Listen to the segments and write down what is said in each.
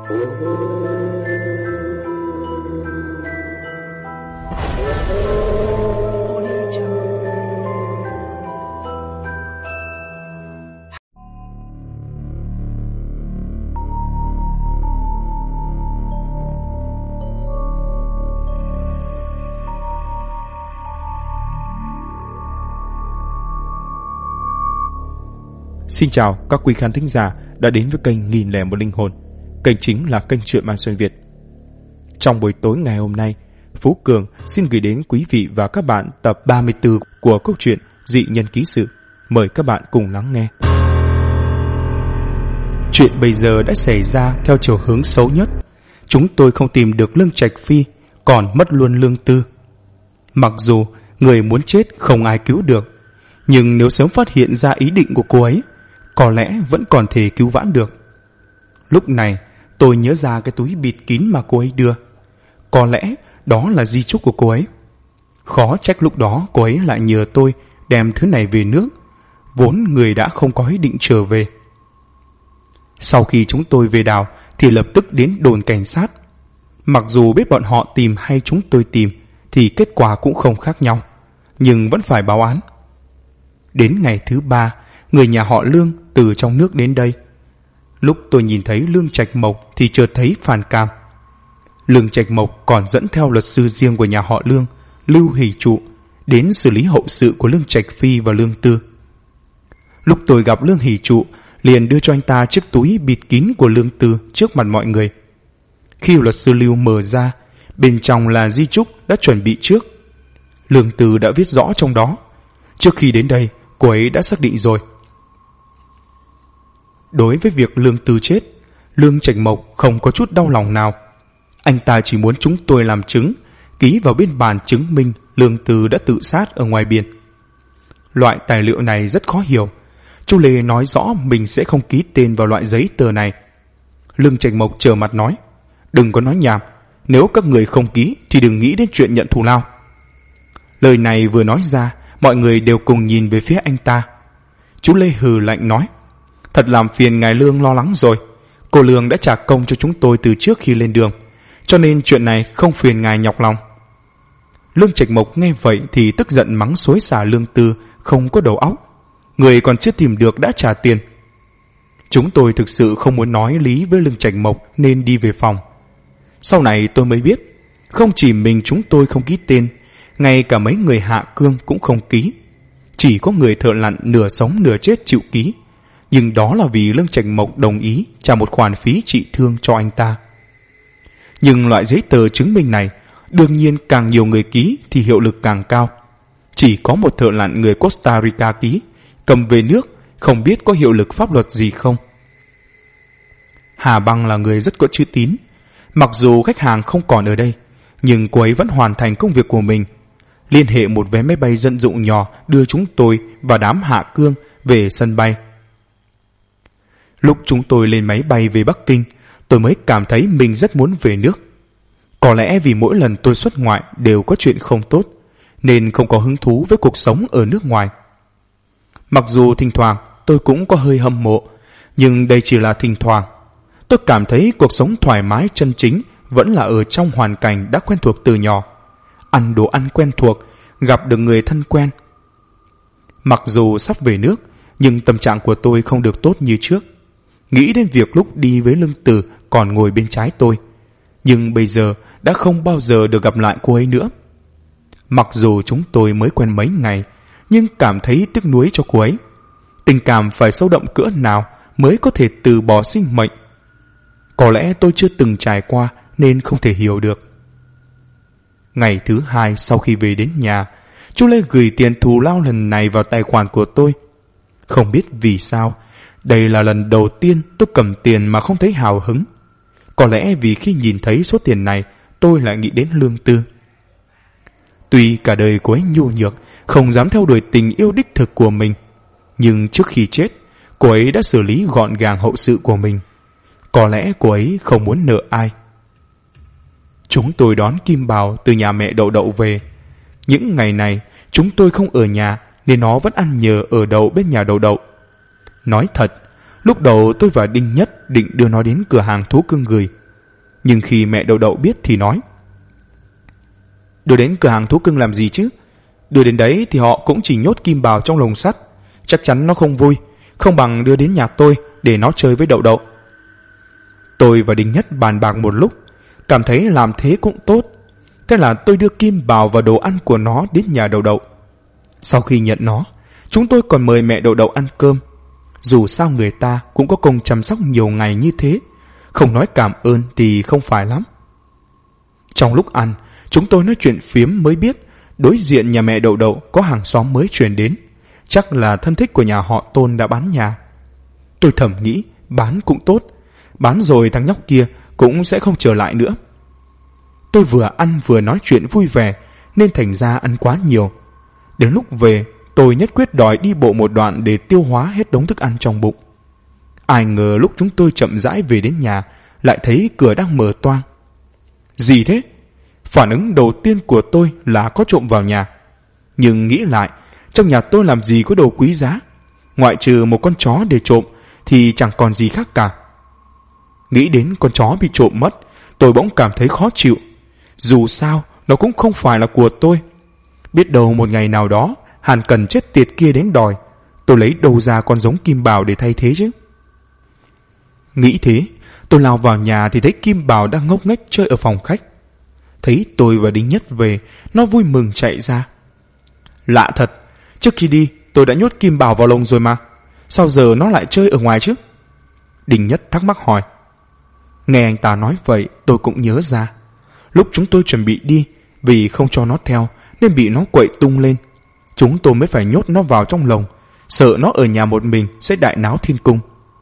Xin chào các quý khán thính giả đã đến với kênh 1001 Linh Hồn. Kênh chính là kênh truyện ma xuyên Việt. Trong buổi tối ngày hôm nay, Phú Cường xin gửi đến quý vị và các bạn tập 34 của câu chuyện Dị Nhân Ký Sự. Mời các bạn cùng lắng nghe. Chuyện bây giờ đã xảy ra theo chiều hướng xấu nhất. Chúng tôi không tìm được Lương Trạch Phi, còn mất luôn Lương Tư. Mặc dù người muốn chết không ai cứu được, nhưng nếu sớm phát hiện ra ý định của cô ấy, có lẽ vẫn còn thể cứu vãn được. Lúc này tôi nhớ ra cái túi bịt kín mà cô ấy đưa. Có lẽ đó là di chúc của cô ấy. Khó trách lúc đó cô ấy lại nhờ tôi đem thứ này về nước, vốn người đã không có ý định trở về. Sau khi chúng tôi về đảo thì lập tức đến đồn cảnh sát. Mặc dù biết bọn họ tìm hay chúng tôi tìm thì kết quả cũng không khác nhau, nhưng vẫn phải báo án. Đến ngày thứ 3, người nhà họ Lương từ trong nước đến đây. Lúc tôi nhìn thấy Lương Trạch Mộc thì chợt thấy phản cảm. Lương Trạch Mộc còn dẫn theo luật sư riêng của nhà họ Lương, Lưu Hỷ Trụ, đến xử lý hậu sự của Lương Trạch Phi và Lương Tư. Lúc tôi gặp Lương Hỷ Trụ, liền đưa cho anh ta chiếc túi bịt kín của Lương Tư trước mặt mọi người. Khi luật sư Lưu mở ra, bên trong là di chúc đã chuẩn bị trước. Lương Tư đã viết rõ trong đó. Trước khi đến đây, cô ấy đã xác định rồi. Đối với việc Lương Tư chết, Lương Trạch Mộc không có chút đau lòng nào. Anh ta chỉ muốn chúng tôi làm chứng, ký vào biên bản chứng minh Lương Tư đã tự sát ở ngoài biển. Loại tài liệu này rất khó hiểu. Chú Lê nói rõ mình sẽ không ký tên vào loại giấy tờ này. Lương Trạch Mộc trờ mặt nói, đừng có nói nhảm, nếu các người không ký thì đừng nghĩ đến chuyện nhận thù lao. Lời này vừa nói ra, mọi người đều cùng nhìn về phía anh ta. Chú Lê hừ lạnh nói, thật làm phiền ngài Lương lo lắng rồi. Cô Lương đã trả công cho chúng tôi từ trước khi lên đường, cho nên chuyện này không phiền ngài nhọc lòng. Lương Trạch Mộc nghe vậy thì tức giận mắng xối xả Lương Tư không có đầu óc. Người còn chưa tìm được đã trả tiền. Chúng tôi thực sự không muốn nói lý với Lương Trạch Mộc nên đi về phòng. Sau này tôi mới biết, không chỉ mình chúng tôi không ký tên, ngay cả mấy người Hạ Cương cũng không ký. Chỉ có người thợ lặn nửa sống nửa chết chịu ký, nhưng đó là vì Lương Trạch Mộc đồng ý trả một khoản phí trị thương cho anh ta. Nhưng loại giấy tờ chứng minh này, đương nhiên càng nhiều người ký thì hiệu lực càng cao. Chỉ có một thợ lặn người Costa Rica ký, cầm về nước, không biết có hiệu lực pháp luật gì không. Hà Băng là người rất có chữ tín. Mặc dù khách hàng không còn ở đây, nhưng cô ấy vẫn hoàn thành công việc của mình, liên hệ một vé máy bay dân dụng nhỏ đưa chúng tôi và đám Hạ Cương về sân bay. Lúc chúng tôi lên máy bay về Bắc Kinh, tôi mới cảm thấy mình rất muốn về nước. Có lẽ vì mỗi lần tôi xuất ngoại đều có chuyện không tốt, nên không có hứng thú với cuộc sống ở nước ngoài. Mặc dù thỉnh thoảng tôi cũng có hơi hâm mộ, nhưng đây chỉ là thỉnh thoảng. Tôi cảm thấy cuộc sống thoải mái chân chính vẫn là ở trong hoàn cảnh đã quen thuộc từ nhỏ, ăn đồ ăn quen thuộc, gặp được người thân quen. Mặc dù sắp về nước, nhưng tâm trạng của tôi không được tốt như trước. Nghĩ đến việc lúc đi với Lương Tử còn ngồi bên trái tôi, nhưng bây giờ đã không bao giờ được gặp lại cô ấy nữa. Mặc dù chúng tôi mới quen mấy ngày, nhưng cảm thấy tiếc nuối cho cô ấy. Tình cảm phải sâu đậm cỡ nào mới có thể từ bỏ sinh mệnh? Có lẽ tôi chưa từng trải qua nên không thể hiểu được. Ngày thứ 2 sau khi về đến nhà, chú Lê gửi tiền thù lao lần này vào tài khoản của tôi. Không biết vì sao, đây là lần đầu tiên tôi cầm tiền mà không thấy hào hứng. Có lẽ vì khi nhìn thấy số tiền này, tôi lại nghĩ đến Lương Tư. Tuy cả đời cô ấy nhu nhược, không dám theo đuổi tình yêu đích thực của mình, nhưng trước khi chết, cô ấy đã xử lý gọn gàng hậu sự của mình. Có lẽ cô ấy không muốn nợ ai. Chúng tôi đón Kim Bào từ nhà mẹ Đậu Đậu về. Những ngày này, chúng tôi không ở nhà nên nó vẫn ăn nhờ ở đậu bên nhà Đậu Đậu. Nói thật, Lúc đầu tôi và Đinh Nhất định đưa nó đến cửa hàng thú cưng gửi, nhưng khi mẹ Đậu Đậu biết thì nói: đưa đến cửa hàng thú cưng làm gì chứ? Đưa đến đấy thì họ cũng chỉ nhốt Kim Bảo trong lồng sắt, chắc chắn nó không vui, không bằng đưa đến nhà tôi để nó chơi với Đậu Đậu. Tôi và Đinh Nhất bàn bạc một lúc, cảm thấy làm thế cũng tốt. Thế là tôi đưa Kim Bảo và đồ ăn của nó đến nhà Đậu Đậu. Sau khi nhận nó, chúng tôi còn mời mẹ Đậu Đậu ăn cơm. Dù sao người ta cũng có công chăm sóc nhiều ngày như thế, không nói cảm ơn thì không phải lắm. Trong lúc ăn, chúng tôi nói chuyện phiếm mới biết đối diện nhà mẹ Đậu Đậu có hàng xóm mới chuyển đến, chắc là thân thích của nhà họ Tôn đã bán nhà. Tôi thầm nghĩ bán cũng tốt, bán rồi thằng nhóc kia cũng sẽ không trở lại nữa. Tôi vừa ăn vừa nói chuyện vui vẻ nên thành ra ăn quá nhiều. Đến lúc về, tôi nhất quyết đòi đi bộ một đoạn để tiêu hóa hết đống thức ăn trong bụng. Ai ngờ lúc chúng tôi chậm rãi về đến nhà, lại thấy cửa đang mở toang. Gì thế? Phản ứng đầu tiên của tôi là có trộm vào nhà. Nhưng nghĩ lại, trong nhà tôi làm gì có đồ quý giá, ngoại trừ một con chó để trộm thì chẳng còn gì khác cả. Nghĩ đến con chó bị trộm mất, tôi bỗng cảm thấy khó chịu. Dù sao, nó cũng không phải là của tôi. Biết đâu một ngày nào đó, Hàn Cần chết tiệt kia đến đòi, tôi lấy đâu ra con giống Kim Bảo để thay thế chứ? Nghĩ thế, tôi lao vào nhà thì thấy Kim Bảo đang ngốc nghếch chơi ở phòng khách. Thấy tôi và Đinh Nhất về, nó vui mừng chạy ra. Lạ thật, trước khi đi tôi đã nhốt Kim Bảo vào lồng rồi mà, sao giờ nó lại chơi ở ngoài chứ? Đinh Nhất thắc mắc hỏi. Nghe anh ta nói vậy, tôi cũng nhớ ra. Lúc chúng tôi chuẩn bị đi, vì không cho nó theo nên bị nó quậy tung lên. Chúng tôi mới phải nhốt nó vào trong lồng, sợ nó ở nhà một mình sẽ đại náo thiên cung.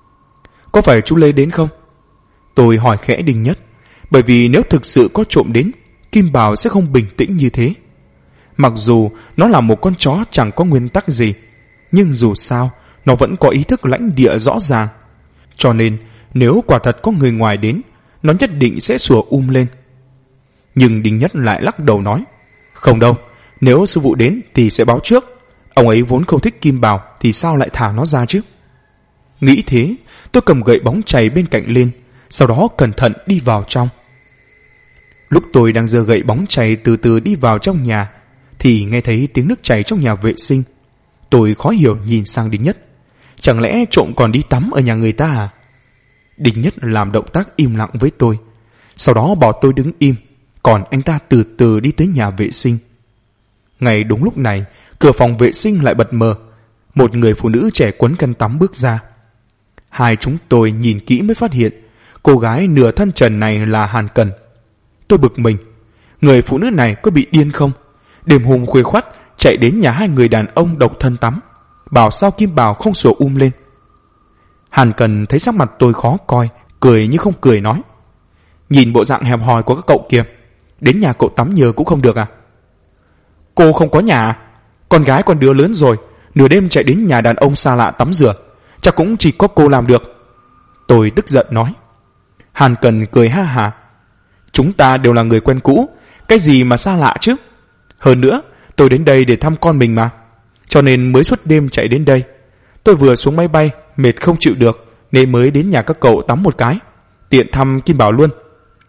Có phải chú Lê đến không? Tôi hỏi khẽ Đinh Nhất, bởi vì nếu thực sự có trộm đến, Kim Bảo sẽ không bình tĩnh như thế. Mặc dù nó là một con chó chẳng có nguyên tắc gì, nhưng dù sao nó vẫn có ý thức lãnh địa rõ ràng. Cho nên nếu quả thật có người ngoài đến, nó nhất định sẽ sủa lên. Nhưng Đinh Nhất lại lắc đầu nói: không đâu, nếu sư phụ đến thì sẽ báo trước. Ông ấy vốn không thích Kim Bảo thì sao lại thả nó ra chứ? Nghĩ thế, tôi cầm gậy bóng chày bên cạnh lên, sau đó cẩn thận đi vào trong. Lúc tôi đang giơ gậy bóng chày từ từ đi vào trong nhà thì nghe thấy tiếng nước chảy trong nhà vệ sinh. Tôi khó hiểu nhìn sang Đinh Nhất. Chẳng lẽ trộm còn đi tắm ở nhà người ta à? Đinh Nhất làm động tác im lặng với tôi, sau đó bảo tôi đứng im, còn anh ta từ từ đi tới nhà vệ sinh. Ngay đúng lúc này, cửa phòng vệ sinh lại bật mở. Một người phụ nữ trẻ quấn khăn tắm bước ra. Hai chúng tôi nhìn kỹ mới phát hiện cô gái nửa thân trần này là Hàn Cần. Tôi bực mình, người phụ nữ này có bị điên không? Đêm hôm khuya khoắt chạy đến nhà hai người đàn ông độc thân tắm, bảo sao Kim Bảo không sủa lên. Hàn Cần thấy sắc mặt tôi khó coi, cười như không cười nói: nhìn bộ dạng hẹp hòi của các cậu kìa, đến nhà cậu tắm nhờ cũng không được à? Cô không có nhà à? Con gái con đứa lớn rồi, nửa đêm chạy đến nhà đàn ông xa lạ tắm rửa, chắc cũng chỉ có cô làm được. Tôi tức giận nói. Hàn Cần cười ha hả: chúng ta đều là người quen cũ, cái gì mà xa lạ chứ? Hơn nữa, tôi đến đây để thăm con mình mà, cho nên mới suốt đêm chạy đến đây. Tôi vừa xuống máy bay, mệt không chịu được nên mới đến nhà các cậu tắm một cái, tiện thăm Kim Bảo luôn.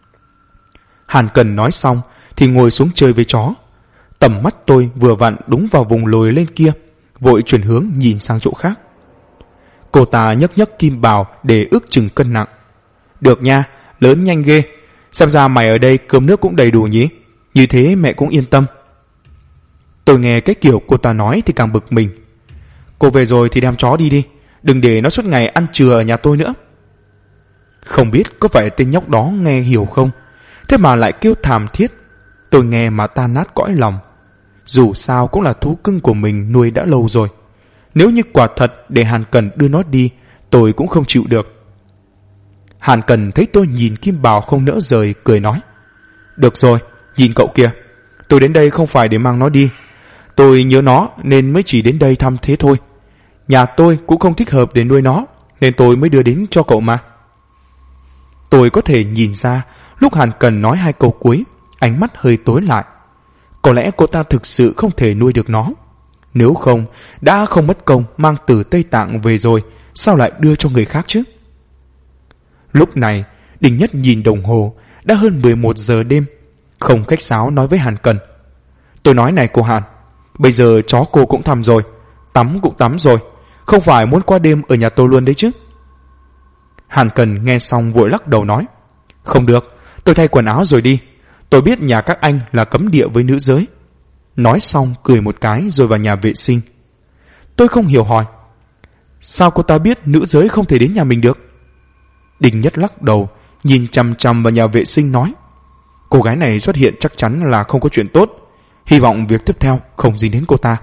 Hàn Cần nói xong thì ngồi xuống chơi với chó. Tầm mắt tôi vừa vặn đúng vào vùng lồi lên kia, vội chuyển hướng nhìn sang chỗ khác. Cô ta nhấc nhấc Kim Bảo để ước chừng cân nặng. Được nha, lớn nhanh ghê. Xem ra mày ở đây cơm nước cũng đầy đủ nhỉ, như thế mẹ cũng yên tâm. Tôi nghe cái kiểu cô ta nói thì càng bực mình. Cô về rồi thì đem chó đi đi, đừng để nó suốt ngày ăn chừa ở nhà tôi nữa. Không biết có phải tên nhóc đó nghe hiểu không, thế mà lại kêu thảm thiết. Tôi nghe mà tan nát cõi lòng. Dù sao cũng là thú cưng của mình nuôi đã lâu rồi. Nếu như quả thật để Hàn Cần đưa nó đi, tôi cũng không chịu được. Hàn Cần thấy tôi nhìn Kim Bảo không nỡ rời, cười nói: được rồi, nhìn cậu kìa, tôi đến đây không phải để mang nó đi. Tôi nhớ nó nên mới chỉ đến đây thăm thế thôi. Nhà tôi cũng không thích hợp để nuôi nó, nên tôi mới đưa đến cho cậu mà. Tôi có thể nhìn ra lúc Hàn Cần nói hai câu cuối, ánh mắt hơi tối lại. Có lẽ cô ta thực sự không thể nuôi được nó. Nếu không, đã không mất công mang từ Tây Tạng về rồi, sao lại đưa cho người khác chứ? Lúc này Đinh Nhất nhìn đồng hồ, đã hơn 11 giờ đêm, không khách sáo nói với Hàn Cần: tôi nói này cô Hàn, bây giờ chó cô cũng thăm rồi, tắm cũng tắm rồi, không phải muốn qua đêm ở nhà tôi luôn đấy chứ? Hàn Cần nghe xong vội lắc đầu nói: không được, tôi thay quần áo rồi đi, tôi biết nhà các anh là cấm địa với nữ giới. Nói xong cười một cái rồi vào nhà vệ sinh. Tôi không hiểu hỏi: sao cô ta biết nữ giới không thể đến nhà mình được? Đinh Nhất lắc đầu, nhìn chằm chằm vào nhà vệ sinh nói: cô gái này xuất hiện chắc chắn là không có chuyện tốt, hy vọng việc tiếp theo không dính đến cô ta.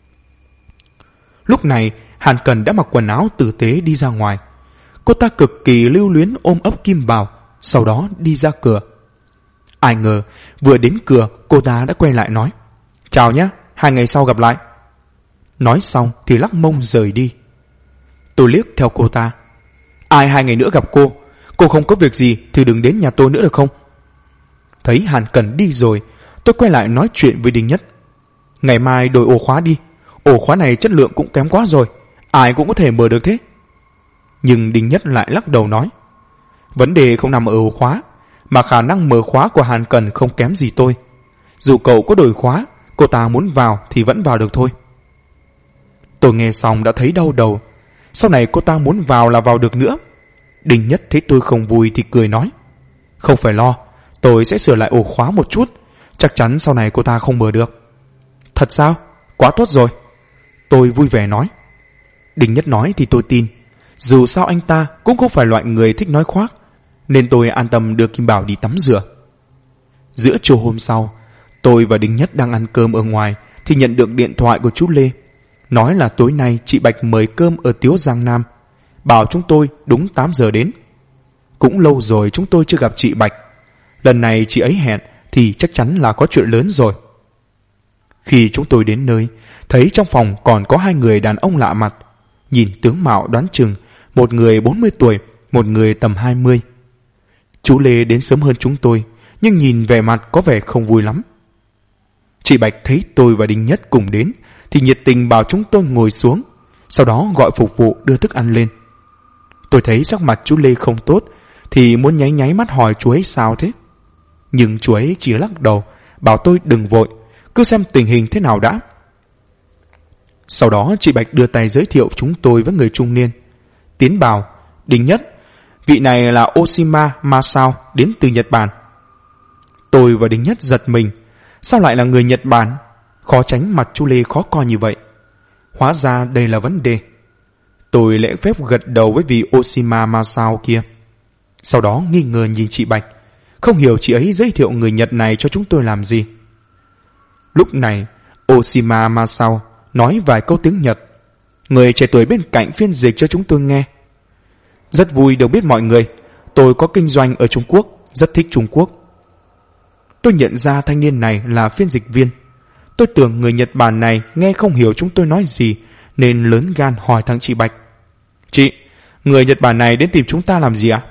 Lúc này Hàn Cần đã mặc quần áo tử tế đi ra ngoài. Cô ta cực kỳ lưu luyến ôm ấp Kim Bảo, sau đó đi ra cửa. Ai ngờ vừa đến cửa cô ta đã quay lại nói: chào nhé, 2 ngày sau gặp lại. Nói xong thì lắc mông rời đi. Tôi liếc theo cô ta: ai 2 ngày nữa gặp cô không có việc gì thì đừng đến nhà tôi nữa được không? Thấy Hàn Cần đi rồi, tôi quay lại nói chuyện với Đinh Nhất: ngày mai đổi ổ khóa đi, ổ khóa này chất lượng cũng kém quá rồi, ai cũng có thể mở được thế. Nhưng Đinh Nhất lại lắc đầu nói: vấn đề không nằm ở ổ khóa, mà khả năng mở khóa của Hàn Cần không kém gì tôi. Dù cậu có đổi khóa, cô ta muốn vào thì vẫn vào được thôi. Tôi nghe xong đã thấy đau đầu. Sau này cô ta muốn vào là vào được nữa. Đinh Nhất thấy tôi không vui thì cười nói: không phải lo, tôi sẽ sửa lại ổ khóa một chút, chắc chắn sau này cô ta không mở được. Thật sao? Quá tốt rồi. Tôi vui vẻ nói. Đinh Nhất nói thì tôi tin. Dù sao anh ta cũng không phải loại người thích nói khoác, nên tôi an tâm đưa Kim Bảo đi tắm rửa. Giữa trưa hôm sau, tôi và Đinh Nhất đang ăn cơm ở ngoài thì nhận được điện thoại của chú Lê, nói là tối nay chị Bạch mời cơm ở Tiếu Giang Nam, bảo chúng tôi đúng 8 giờ đến. Cũng lâu rồi chúng tôi chưa gặp chị Bạch, lần này chị ấy hẹn thì chắc chắn là có chuyện lớn rồi. Khi chúng tôi đến nơi, thấy trong phòng còn có 2 người đàn ông lạ mặt, nhìn tướng mạo đoán chừng, một người 40 tuổi, một người tầm 20. Chú Lê đến sớm hơn chúng tôi, nhưng nhìn vẻ mặt có vẻ không vui lắm. Chị Bạch thấy tôi và Đinh Nhất cùng đến thì nhiệt tình bảo chúng tôi ngồi xuống, sau đó gọi phục vụ đưa thức ăn lên. Tôi thấy sắc mặt chú Lê không tốt thì muốn nháy nháy mắt hỏi chú ấy sao thế, nhưng chú ấy chỉ lắc đầu bảo tôi đừng vội, cứ xem tình hình thế nào đã. Sau đó chị Bạch đưa tay giới thiệu chúng tôi với người trung niên, tiến bảo: Đinh Nhất, vị này là Oshima Masao, đến từ Nhật Bản. Tôi và Đinh Nhất giật mình, sao lại là người Nhật Bản? Khó tránh mặt chú Lê khó coi như vậy. Hóa ra đây là vấn đề. Tôi lễ phép gật đầu với vị Oshima Masao kia. Sau đó nghi ngờ nhìn chị Bạch, không hiểu chị ấy giới thiệu người Nhật này cho chúng tôi làm gì. Lúc này Oshima Masao nói vài câu tiếng Nhật. Người trẻ tuổi bên cạnh phiên dịch cho chúng tôi nghe. Rất vui được biết mọi người, tôi có kinh doanh ở Trung Quốc, rất thích Trung Quốc. Tôi nhận ra thanh niên này là phiên dịch viên. Tôi tưởng người Nhật Bản này nghe không hiểu chúng tôi nói gì, nên lớn gan hỏi thằng chị Bạch: Chị, người Nhật Bản này đến tìm chúng ta làm gì ạ?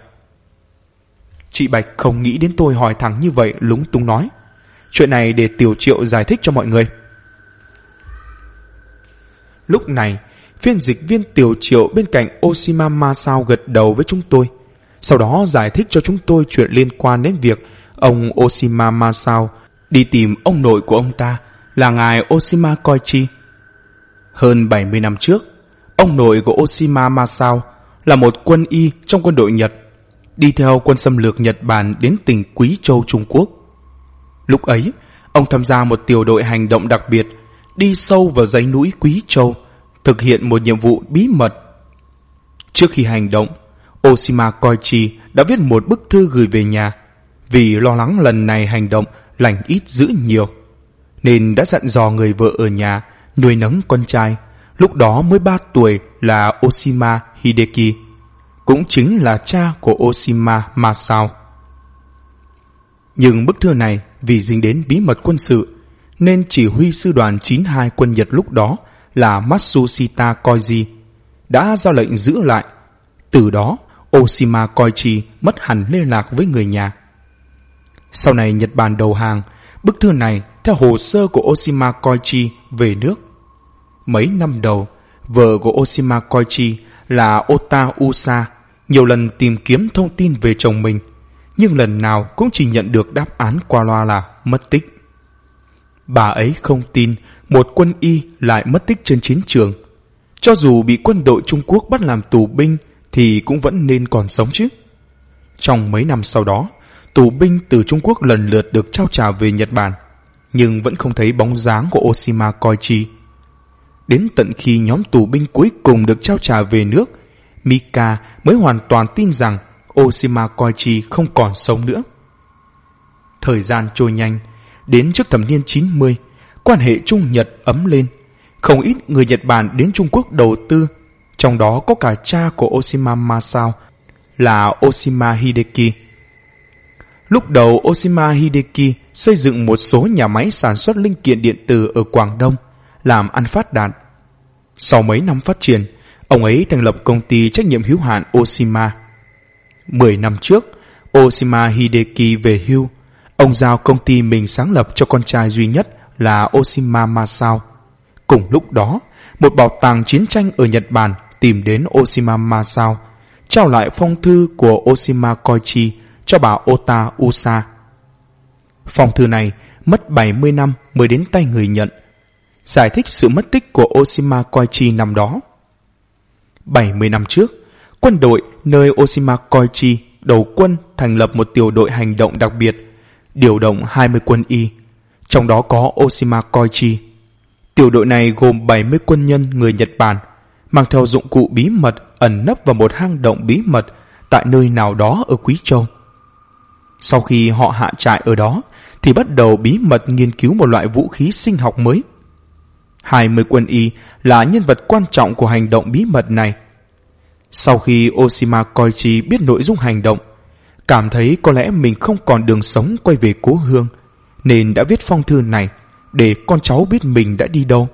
Chị Bạch không nghĩ đến tôi hỏi thẳng như vậy, lúng túng nói: Chuyện này để Tiểu Triệu giải thích cho mọi người. Lúc này phiên dịch viên Tiểu Triệu bên cạnh Oshima Masao gật đầu với chúng tôi, sau đó giải thích cho chúng tôi chuyện liên quan đến việc ông Oshima Masao đi tìm ông nội của ông ta là ngài Oshima Koichi. Hơn 70 năm trước, ông nội của Oshima Masao là một quân y trong quân đội Nhật, đi theo quân xâm lược Nhật Bản đến tỉnh Quý Châu, Trung Quốc. Lúc ấy, ông tham gia một tiểu đội hành động đặc biệt, đi sâu vào dãy núi Quý Châu, thực hiện một nhiệm vụ bí mật. Trước khi hành động, Oshima Koichi đã viết một bức thư gửi về nhà, vì lo lắng lần này hành động lành ít dữ nhiều, nên đã dặn dò người vợ ở nhà nuôi nấng con trai, lúc đó mới 3 tuổi, là Oshima Hideki, cũng chính là cha của Oshima Masao. Nhưng bức thư này vì dính đến bí mật quân sự, nên chỉ huy sư đoàn 92 quân Nhật lúc đó là Matsushita Koichi đã ra lệnh giữ lại. Từ đó Oshima Koichi mất hẳn liên lạc với người nhà. Sau này Nhật Bản đầu hàng, bức thư này theo hồ sơ của Oshima Koichi về nước. Mấy năm đầu, vợ của Oshima Koichi là Ota Usa nhiều lần tìm kiếm thông tin về chồng mình, nhưng lần nào cũng chỉ nhận được đáp án qua loa là mất tích. Bà ấy không tin một quân y lại mất tích trên chiến trường. Cho dù bị quân đội Trung Quốc bắt làm tù binh thì cũng vẫn nên còn sống chứ. Trong mấy năm sau đó, tù binh từ Trung Quốc lần lượt được trao trả về Nhật Bản, nhưng vẫn không thấy bóng dáng của Oshima Koichi. Đến tận khi nhóm tù binh cuối cùng được trao trả về nước, Mika mới hoàn toàn tin rằng Oshima Koichi không còn sống nữa. Thời gian trôi nhanh, đến trước thập niên 90, quan hệ Trung Nhật ấm lên. Không ít người Nhật Bản đến Trung Quốc đầu tư, trong đó có cả cha của Oshima Masao là Oshima Hideki. Lúc đầu Oshima Hideki xây dựng một số nhà máy sản xuất linh kiện điện tử ở Quảng Đông, làm ăn phát đạt. Sau mấy năm phát triển, ông ấy thành lập công ty trách nhiệm hữu hạn Oshima. 10 năm trước, Oshima Hideki về hưu, ông giao công ty mình sáng lập cho con trai duy nhất là Oshima Masao. Cùng lúc đó, một bảo tàng chiến tranh ở Nhật Bản tìm đến Oshima Masao, trao lại phong thư của Oshima Koichi cho bà Ota Usa. Phong thư này mất 70 năm mới đến tay người nhận, giải thích sự mất tích của Oshima Koichi năm đó. 70 năm trước, quân đội nơi Oshima Koichi đầu quân thành lập một tiểu đội hành động đặc biệt, điều động 20 quân y, trong đó có Oshima Koichi. Tiểu đội này gồm 70 quân nhân người Nhật Bản, mang theo dụng cụ bí mật ẩn nấp vào một hang động bí mật tại nơi nào đó ở Quý Châu. Sau khi họ hạ trại ở đó, thì bắt đầu bí mật nghiên cứu một loại vũ khí sinh học mới. 20 quân y là nhân vật quan trọng của hành động bí mật này. Sau khi Oshima Koichi biết nội dung hành động, cảm thấy có lẽ mình không còn đường sống quay về cố hương, nên đã viết phong thư này để con cháu biết mình đã đi đâu.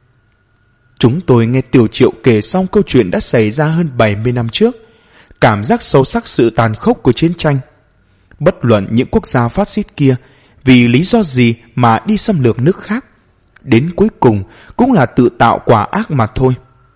Chúng tôi nghe Tiểu Triệu kể xong câu chuyện đã xảy ra hơn 70 năm trước, cảm giác sâu sắc sự tàn khốc của chiến tranh. Bất luận những quốc gia phát xít kia vì lý do gì mà đi xâm lược nước khác, đến cuối cùng cũng là tự tạo quả ác mà thôi.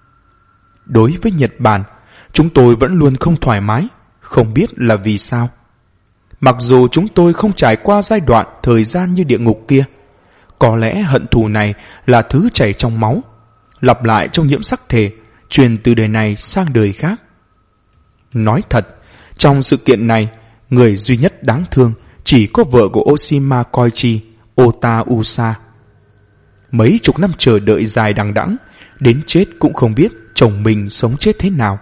Đối với Nhật Bản, chúng tôi vẫn luôn không thoải mái, không biết là vì sao. Mặc dù chúng tôi không trải qua giai đoạn thời gian như địa ngục kia, có lẽ hận thù này là thứ chảy trong máu, lặp lại trong nhiễm sắc thể, truyền từ đời này sang đời khác. Nói thật, trong sự kiện này, người duy nhất đáng thương chỉ có vợ của Oshima Koichi, Ota Usa. Mấy chục năm chờ đợi dài đằng đẵng, đến chết cũng không biết chồng mình sống chết thế nào.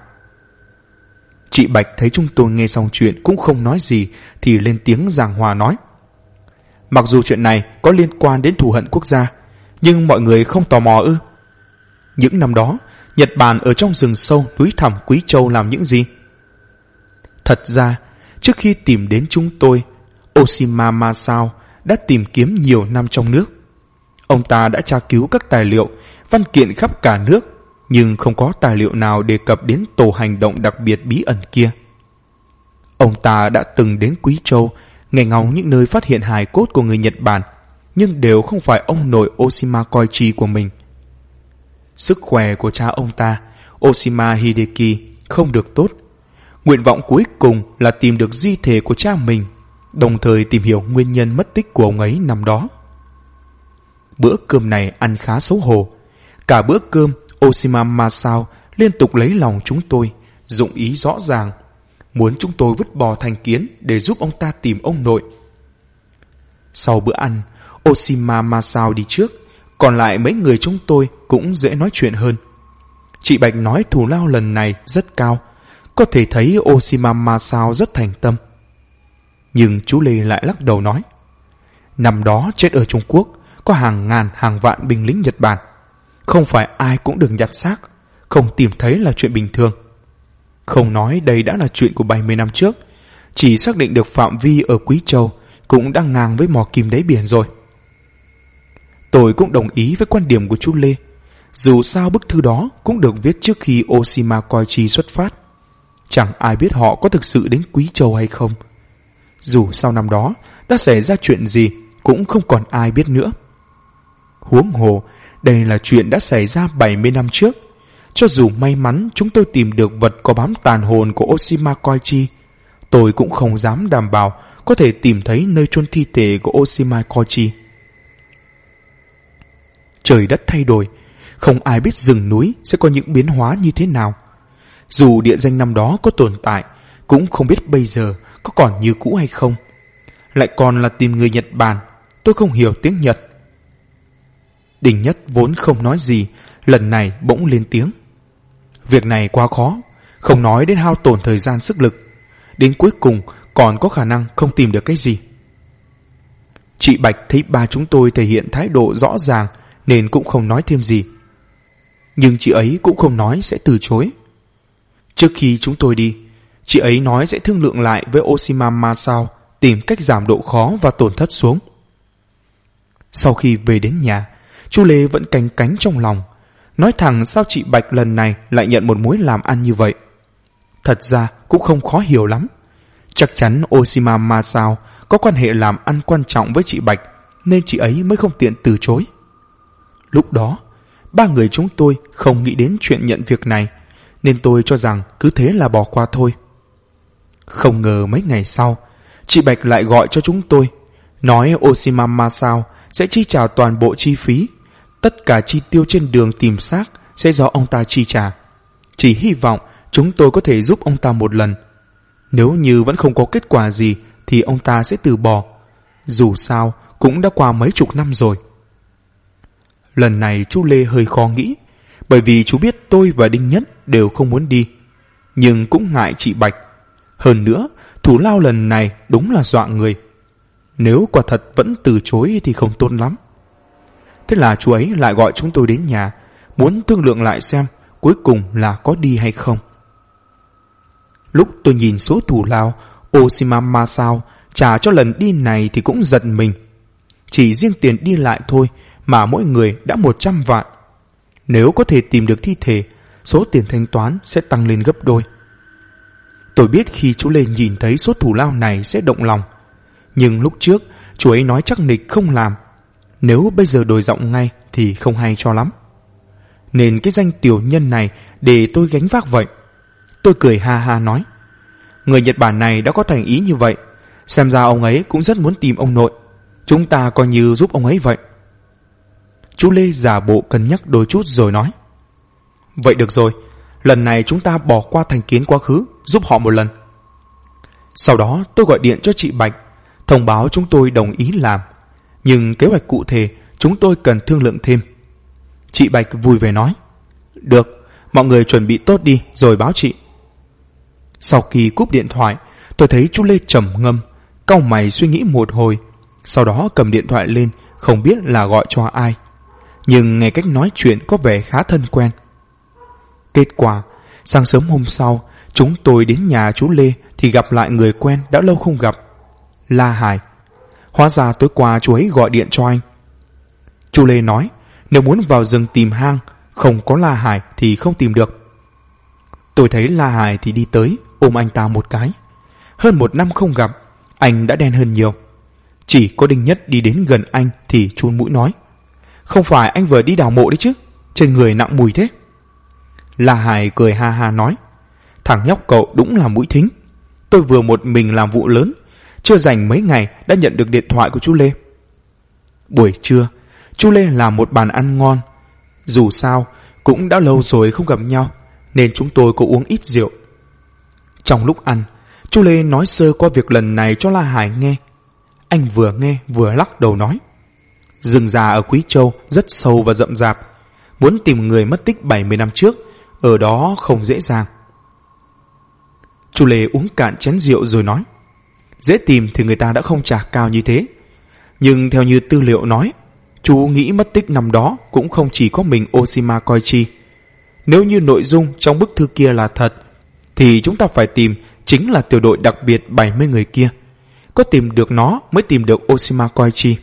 Chị Bạch thấy chúng tôi nghe xong chuyện cũng không nói gì thì lên tiếng giảng hòa nói: mặc dù chuyện này có liên quan đến thù hận quốc gia, nhưng mọi người không tò mò ư? Những năm đó, Nhật Bản ở trong rừng sâu núi thẳm Quý Châu làm những gì? Thật ra, trước khi tìm đến chúng tôi, Oshima Masao đã tìm kiếm nhiều năm trong nước. Ông ta đã tra cứu các tài liệu, văn kiện khắp cả nước, nhưng không có tài liệu nào đề cập đến tổ hành động đặc biệt bí ẩn kia. Ông ta đã từng đến Quý Châu, nghe ngóng những nơi phát hiện hài cốt của người Nhật Bản, nhưng đều không phải ông nội Oshima Koichi của mình. Sức khỏe của cha ông ta, Oshima Hideki, không được tốt. Nguyện vọng cuối cùng là tìm được di thể của cha mình, đồng thời tìm hiểu nguyên nhân mất tích của ông ấy năm đó. Bữa cơm này ăn khá xấu hổ. Cả bữa cơm, Oshima Masao liên tục lấy lòng chúng tôi, dụng ý rõ ràng, muốn chúng tôi vứt bỏ thành kiến để giúp ông ta tìm ông nội. Sau bữa ăn, Oshima Masao đi trước, còn lại mấy người chúng tôi cũng dễ nói chuyện hơn. Chị Bạch nói thù lao lần này rất cao, có thể thấy Oshima Masao rất thành tâm. Nhưng chú Lê lại lắc đầu nói: năm đó chết ở Trung Quốc có hàng ngàn hàng vạn binh lính Nhật Bản, không phải ai cũng được nhặt xác, không tìm thấy là chuyện bình thường. Không nói đây đã là chuyện của 70 năm trước, chỉ xác định được phạm vi ở Quý Châu cũng đang ngang với mỏ kim đáy biển rồi. Tôi cũng đồng ý với quan điểm của chú Lê. Dù sao bức thư đó cũng được viết trước khi Oshima Koichi xuất phát. Chẳng ai biết họ có thực sự đến Quý Châu hay không. Dù sau năm đó đã xảy ra chuyện gì cũng không còn ai biết nữa. Huống hồ, đây là chuyện đã xảy ra 70 năm trước. Cho dù may mắn chúng tôi tìm được vật có bám tàn hồn của Oshima Koichi, tôi cũng không dám đảm bảo có thể tìm thấy nơi chôn thi thể của Oshima Koichi. Trời đất thay đổi, không ai biết rừng núi sẽ có những biến hóa như thế nào. Dù địa danh năm đó có tồn tại, cũng không biết bây giờ có còn như cũ hay không. Lại còn là tìm người Nhật Bản, tôi không hiểu tiếng Nhật. Đình Nhất vốn không nói gì, lần này bỗng lên tiếng. Việc này quá khó, không nói đến hao tổn thời gian sức lực, đến cuối cùng còn có khả năng không tìm được cái gì. Chị Bạch thấy ba chúng tôi thể hiện thái độ rõ ràng nên cũng không nói thêm gì. Nhưng chị ấy cũng không nói sẽ từ chối. Trước khi chúng tôi đi, chị ấy nói sẽ thương lượng lại với Oshima Masao, tìm cách giảm độ khó và tổn thất xuống. Sau khi về đến nhà, chú Lê vẫn canh cánh trong lòng, nói thẳng sao chị Bạch lần này lại nhận một mối làm ăn như vậy. Thật ra cũng không khó hiểu lắm. Chắc chắn Oshima Masao có quan hệ làm ăn quan trọng với chị Bạch, nên chị ấy mới không tiện từ chối. Lúc đó, ba người chúng tôi không nghĩ đến chuyện nhận việc này, nên tôi cho rằng cứ thế là bỏ qua thôi. Không ngờ mấy ngày sau, chị Bạch lại gọi cho chúng tôi, nói Oshima Masao sẽ chi trả toàn bộ chi phí, tất cả chi tiêu trên đường tìm xác sẽ do ông ta chi trả. Chỉ hy vọng chúng tôi có thể giúp ông ta một lần. Nếu như vẫn không có kết quả gì thì ông ta sẽ từ bỏ. Dù sao cũng đã qua mấy chục năm rồi. Lần này chú Lê hơi khó nghĩ, bởi vì chú biết tôi và Đinh Nhất đều không muốn đi, nhưng cũng ngại chị Bạch. Hơn nữa, thủ lao lần này đúng là dọa người. Nếu quả thật vẫn từ chối thì không tốt lắm. Thế là chú ấy lại gọi chúng tôi đến nhà, muốn thương lượng lại xem cuối cùng là có đi hay không. Lúc tôi nhìn số thủ lao Oshima Masao trả cho lần đi này thì cũng giận mình. Chỉ riêng tiền đi lại thôi mà mỗi người đã 100 vạn. Nếu có thể tìm được thi thể, số tiền thanh toán sẽ tăng lên gấp đôi. Tôi biết khi chú Lê nhìn thấy số thủ lao này sẽ động lòng, nhưng lúc trước chú ấy nói chắc nịch không làm. Nếu bây giờ đổi giọng ngay thì không hay cho lắm. Nên cái danh tiểu nhân này để tôi gánh vác vậy. Tôi cười ha ha nói, người Nhật Bản này đã có thành ý như vậy, xem ra ông ấy cũng rất muốn tìm ông nội. Chúng ta coi như giúp ông ấy vậy. Chú Lê giả bộ cân nhắc đôi chút rồi nói, vậy được rồi, lần này chúng ta bỏ qua thành kiến quá khứ, giúp họ một lần. Sau đó tôi gọi điện cho chị Bạch, thông báo chúng tôi đồng ý làm, nhưng kế hoạch cụ thể chúng tôi cần thương lượng thêm. Chị Bạch vui vẻ nói, được, mọi người chuẩn bị tốt đi rồi báo chị. Sau khi cúp điện thoại, tôi thấy chú Lê trầm ngâm, cau mày suy nghĩ một hồi, sau đó cầm điện thoại lên, không biết là gọi cho ai, nhưng nghe cách nói chuyện có vẻ khá thân quen. Kết quả, sáng sớm hôm sau, chúng tôi đến nhà chú Lê thì gặp lại người quen đã lâu không gặp, La Hải. Hóa ra tối qua chú ấy gọi điện cho anh. Chú Lê nói nếu muốn vào rừng tìm hang, không có La Hải thì không tìm được. Tôi thấy La Hải thì đi tới, ôm anh ta một cái. Hơn 1 năm không gặp, anh đã đen hơn nhiều. Chỉ có Đinh Nhất đi đến gần anh thì chun mũi nói, không phải anh vừa đi đào mộ đấy chứ, trên người nặng mùi thế. La Hải cười ha ha nói, thằng nhóc cậu đúng là mũi thính. Tôi vừa một mình làm vụ lớn, chưa dành mấy ngày đã nhận được điện thoại của chú Lê. Buổi trưa, chú Lê làm một bàn ăn ngon. Dù sao cũng đã lâu rồi không gặp nhau, nên chúng tôi có uống ít rượu. Trong lúc ăn, chú Lê nói sơ qua việc lần này cho La Hải nghe. Anh vừa nghe vừa lắc đầu nói, rừng già ở Quý Châu rất sâu và rậm rạp, muốn tìm người mất tích 70 năm trước ở đó không dễ dàng. Chú Lê uống cạn chén rượu rồi nói, dễ tìm thì người ta đã không trả cao như thế, nhưng theo như tư liệu nói, chú nghĩ mất tích năm đó cũng không chỉ có mình Oshima Koichi. Nếu như nội dung trong bức thư kia là thật, thì chúng ta phải tìm chính là tiểu đội đặc biệt 70 người kia. Có tìm được nó mới tìm được Oshima Koichi.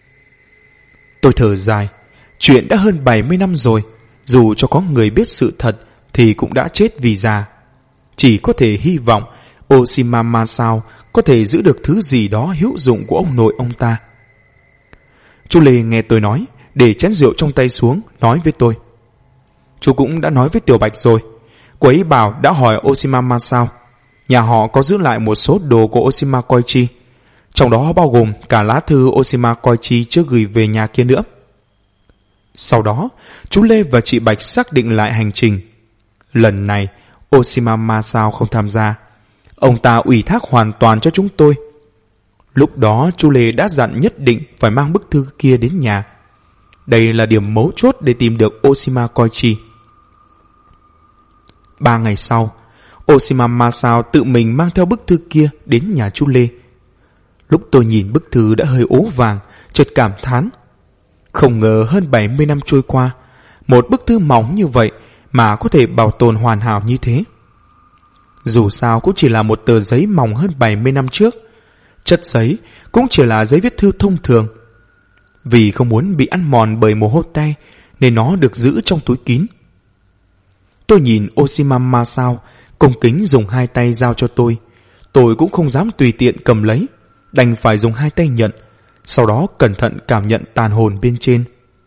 Tôi thở dài, chuyện đã hơn 70 năm rồi, dù cho có người biết sự thật thì cũng đã chết vì già. Chỉ có thể hy vọng Oshima Masao có thể giữ được thứ gì đó hữu dụng của ông nội ông ta. Chú Lê nghe tôi nói, để chén rượu trong tay xuống, nói với tôi, Chú cũng đã nói với Tiểu Bạch rồi. Cô ấy bảo đã hỏi Oshima Masao. Nhà họ có giữ lại một số đồ của Oshima Koichi, trong đó bao gồm cả lá thư Oshima Koichi chưa gửi về nhà kia nữa. Sau đó, chú Lê và chị Bạch xác định lại hành trình. Lần này, Oshima Masao không tham gia. Ông ta ủy thác hoàn toàn cho chúng tôi. Lúc đó, chú Lê đã dặn nhất định phải mang bức thư kia đến nhà. Đây là điểm mấu chốt để tìm được Oshima Koichi. 3 ngày sau, Oshima Masao tự mình mang theo bức thư kia đến nhà chú Lê. Lúc tôi nhìn bức thư đã hơi ố vàng, chợt cảm thán. Không ngờ hơn 70 năm trôi qua, một bức thư mỏng như vậy mà có thể bảo tồn hoàn hảo như thế. Dù sao cũng chỉ là một tờ giấy mỏng hơn 70 năm trước. Chất giấy cũng chỉ là giấy viết thư thông thường. Vì không muốn bị ăn mòn bởi mồ hôi tay nên nó được giữ trong túi kín. Tôi nhìn Oshima Masao cung kính dùng 2 tay giao cho tôi. Tôi cũng không dám tùy tiện cầm lấy, đành phải dùng 2 tay nhận, sau đó cẩn thận cảm nhận tàn hồn bên trên.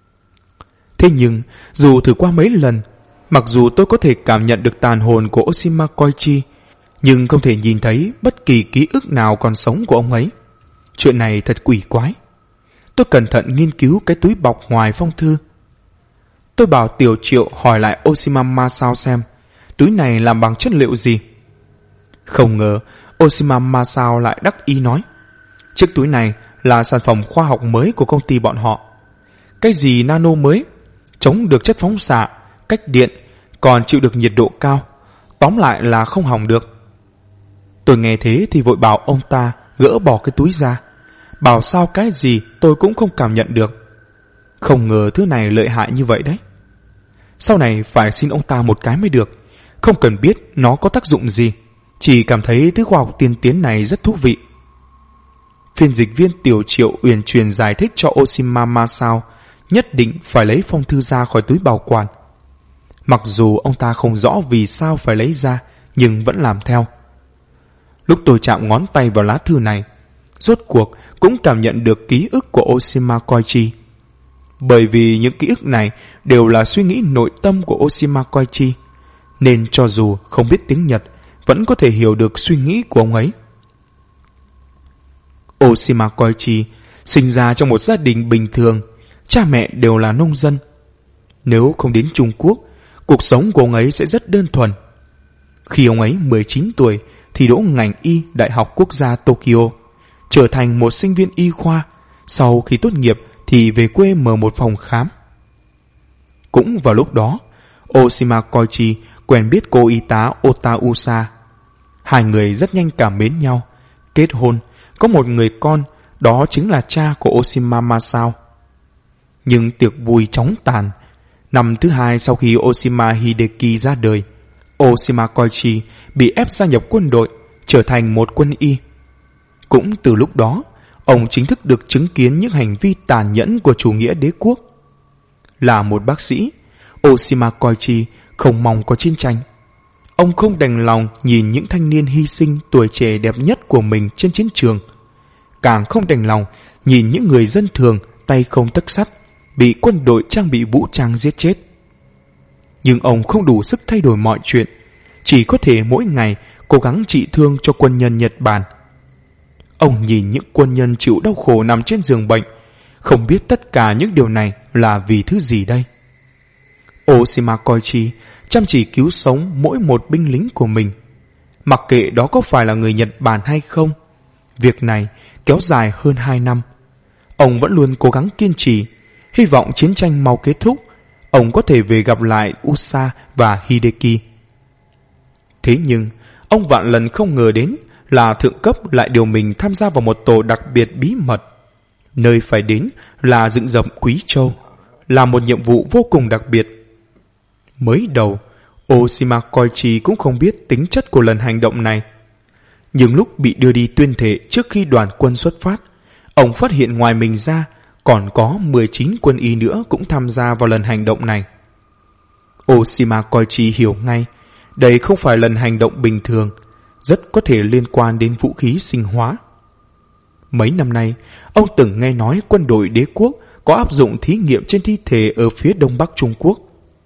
Thế nhưng dù thử qua mấy lần, mặc dù tôi có thể cảm nhận được tàn hồn của Oshima Koichi, nhưng không thể nhìn thấy bất kỳ ký ức nào còn sống của ông ấy. Chuyện này thật quỷ quái. Tôi cẩn thận nghiên cứu cái túi bọc ngoài phong thư. Tôi bảo Tiểu Triệu hỏi lại Oshima Masao xem túi này làm bằng chất liệu gì. Không ngờ Oshima Masao lại đắc ý nói, chiếc túi này là sản phẩm khoa học mới của công ty bọn họ. Cái gì nano mới, chống được chất phóng xạ, cách điện, còn chịu được nhiệt độ cao. Tóm lại là không hỏng được. Tôi nghe thế thì vội bảo ông ta gỡ bỏ cái túi ra. Bảo sao cái gì tôi cũng không cảm nhận được. Không ngờ thứ này lợi hại như vậy đấy. Sau này phải xin ông ta một cái mới được. Không cần biết nó có tác dụng gì, chỉ cảm thấy thứ khoa học tiên tiến này rất thú vị. Phiên dịch viên Tiểu Triệu uyển chuyển giải thích cho Oshima Masao nhất định phải lấy phong thư ra khỏi túi bảo quản. Mặc dù ông ta không rõ vì sao phải lấy ra, nhưng vẫn làm theo. Lúc tôi chạm ngón tay vào lá thư này, rốt cuộc cũng cảm nhận được ký ức của Oshima Koichi. Bởi vì những ký ức này đều là suy nghĩ nội tâm của Oshima Koichi, nên cho dù không biết tiếng Nhật, vẫn có thể hiểu được suy nghĩ của ông ấy. Oshima Koichi sinh ra trong một gia đình bình thường, cha mẹ đều là nông dân. Nếu không đến Trung Quốc, cuộc sống của ông ấy sẽ rất đơn thuần. Khi ông ấy 19 tuổi thì đỗ ngành y Đại học Quốc gia Tokyo, trở thành một sinh viên y khoa. Sau khi tốt nghiệp thì về quê mở một phòng khám. Cũng vào lúc đó, Oshima Koichi quen biết cô y tá Ota Usa. Hai người rất nhanh cảm mến nhau, kết hôn, có một người con, đó chính là cha của Oshima Masao. Nhưng tiệc vui chóng tàn. Năm thứ 2 sau khi Oshima Hideki ra đời, Oshima Koichi bị ép gia nhập quân đội, trở thành một quân y. Cũng từ lúc đó, ông chính thức được chứng kiến những hành vi tàn nhẫn của chủ nghĩa đế quốc. Là một bác sĩ, Oshima Koichi không mong có chiến tranh. Ông không đành lòng nhìn những thanh niên hy sinh tuổi trẻ đẹp nhất của mình trên chiến trường. Càng không đành lòng nhìn những người dân thường tay không tấc sắt bị quân đội trang bị vũ trang giết chết. Nhưng ông không đủ sức thay đổi mọi chuyện, chỉ có thể mỗi ngày cố gắng trị thương cho quân nhân Nhật Bản. Ông nhìn những quân nhân chịu đau khổ nằm trên giường bệnh, không biết tất cả những điều này là vì thứ gì đây. Oshima Koichi chăm chỉ cứu sống mỗi một binh lính của mình. Mặc kệ đó có phải là người Nhật Bản hay không, việc này kéo dài hơn 2 năm. Ông vẫn luôn cố gắng kiên trì, hy vọng chiến tranh mau kết thúc, ông có thể về gặp lại Usa và Hideki. Thế nhưng, ông vạn lần không ngờ đến là thượng cấp lại điều mình tham gia vào một tổ đặc biệt bí mật. Nơi phải đến là dựng dập Quý Châu, là một nhiệm vụ vô cùng đặc biệt. Mới đầu, Oshima Koichi cũng không biết tính chất của lần hành động này. Nhưng lúc bị đưa đi tuyên thệ trước khi đoàn quân xuất phát, ông phát hiện ngoài mình ra còn có 19 quân y nữa cũng tham gia vào lần hành động này. Oshima Koichi hiểu ngay, đây không phải lần hành động bình thường, rất có thể liên quan đến vũ khí sinh hóa. Mấy năm nay, ông từng nghe nói quân đội đế quốc có áp dụng thí nghiệm trên thi thể ở phía đông bắc Trung Quốc.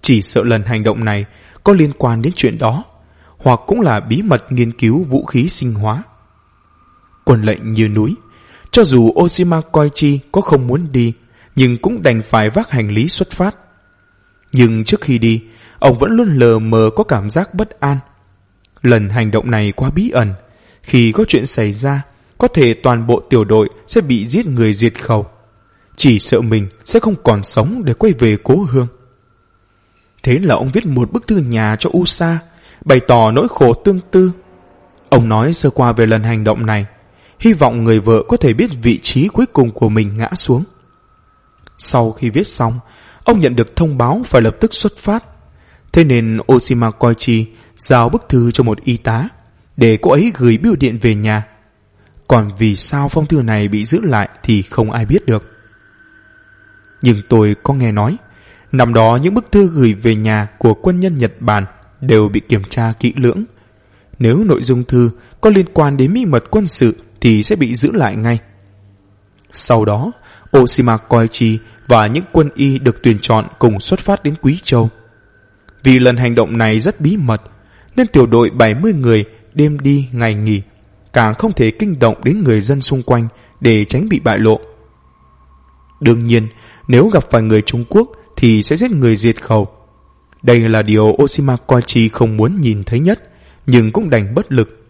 Chỉ sợ lần hành động này có liên quan đến chuyện đó, hoặc cũng là bí mật nghiên cứu vũ khí sinh hóa. Quân lệnh như núi, cho dù Oshima Koichi có không muốn đi, nhưng cũng đành phải vác hành lý xuất phát. Nhưng trước khi đi, ông vẫn luôn lờ mờ có cảm giác bất an. Lần hành động này quá bí ẩn, khi có chuyện xảy ra, có thể toàn bộ tiểu đội sẽ bị giết người diệt khẩu. Chỉ sợ mình sẽ không còn sống để quay về cố hương. Thế là ông viết một bức thư nhà cho Usa, bày tỏ nỗi khổ tương tư. Ông nói sơ qua về lần hành động này, hy vọng người vợ có thể biết vị trí cuối cùng của mình ngã xuống. Sau khi viết xong, ông nhận được thông báo phải lập tức xuất phát. Thế nên Oshima Koichi giao bức thư cho một y tá để cô ấy gửi bưu điện về nhà. Còn vì sao phong thư này bị giữ lại thì không ai biết được. Nhưng tôi có nghe nói, năm đó những bức thư gửi về nhà của quân nhân Nhật Bản đều bị kiểm tra kỹ lưỡng. Nếu nội dung thư có liên quan đến bí mật quân sự thì sẽ bị giữ lại ngay. Sau đó, Oshima Koichi và những quân y được tuyển chọn cùng xuất phát đến Quý Châu. Vì lần hành động này rất bí mật, nên tiểu đội 70 người đêm đi ngày nghỉ, càng không thể kinh động đến người dân xung quanh để tránh bị bại lộ. Đương nhiên, nếu gặp phải người Trung Quốc thì sẽ giết người diệt khẩu. Đây là điều Oshima Koichi không muốn nhìn thấy nhất, nhưng cũng đành bất lực.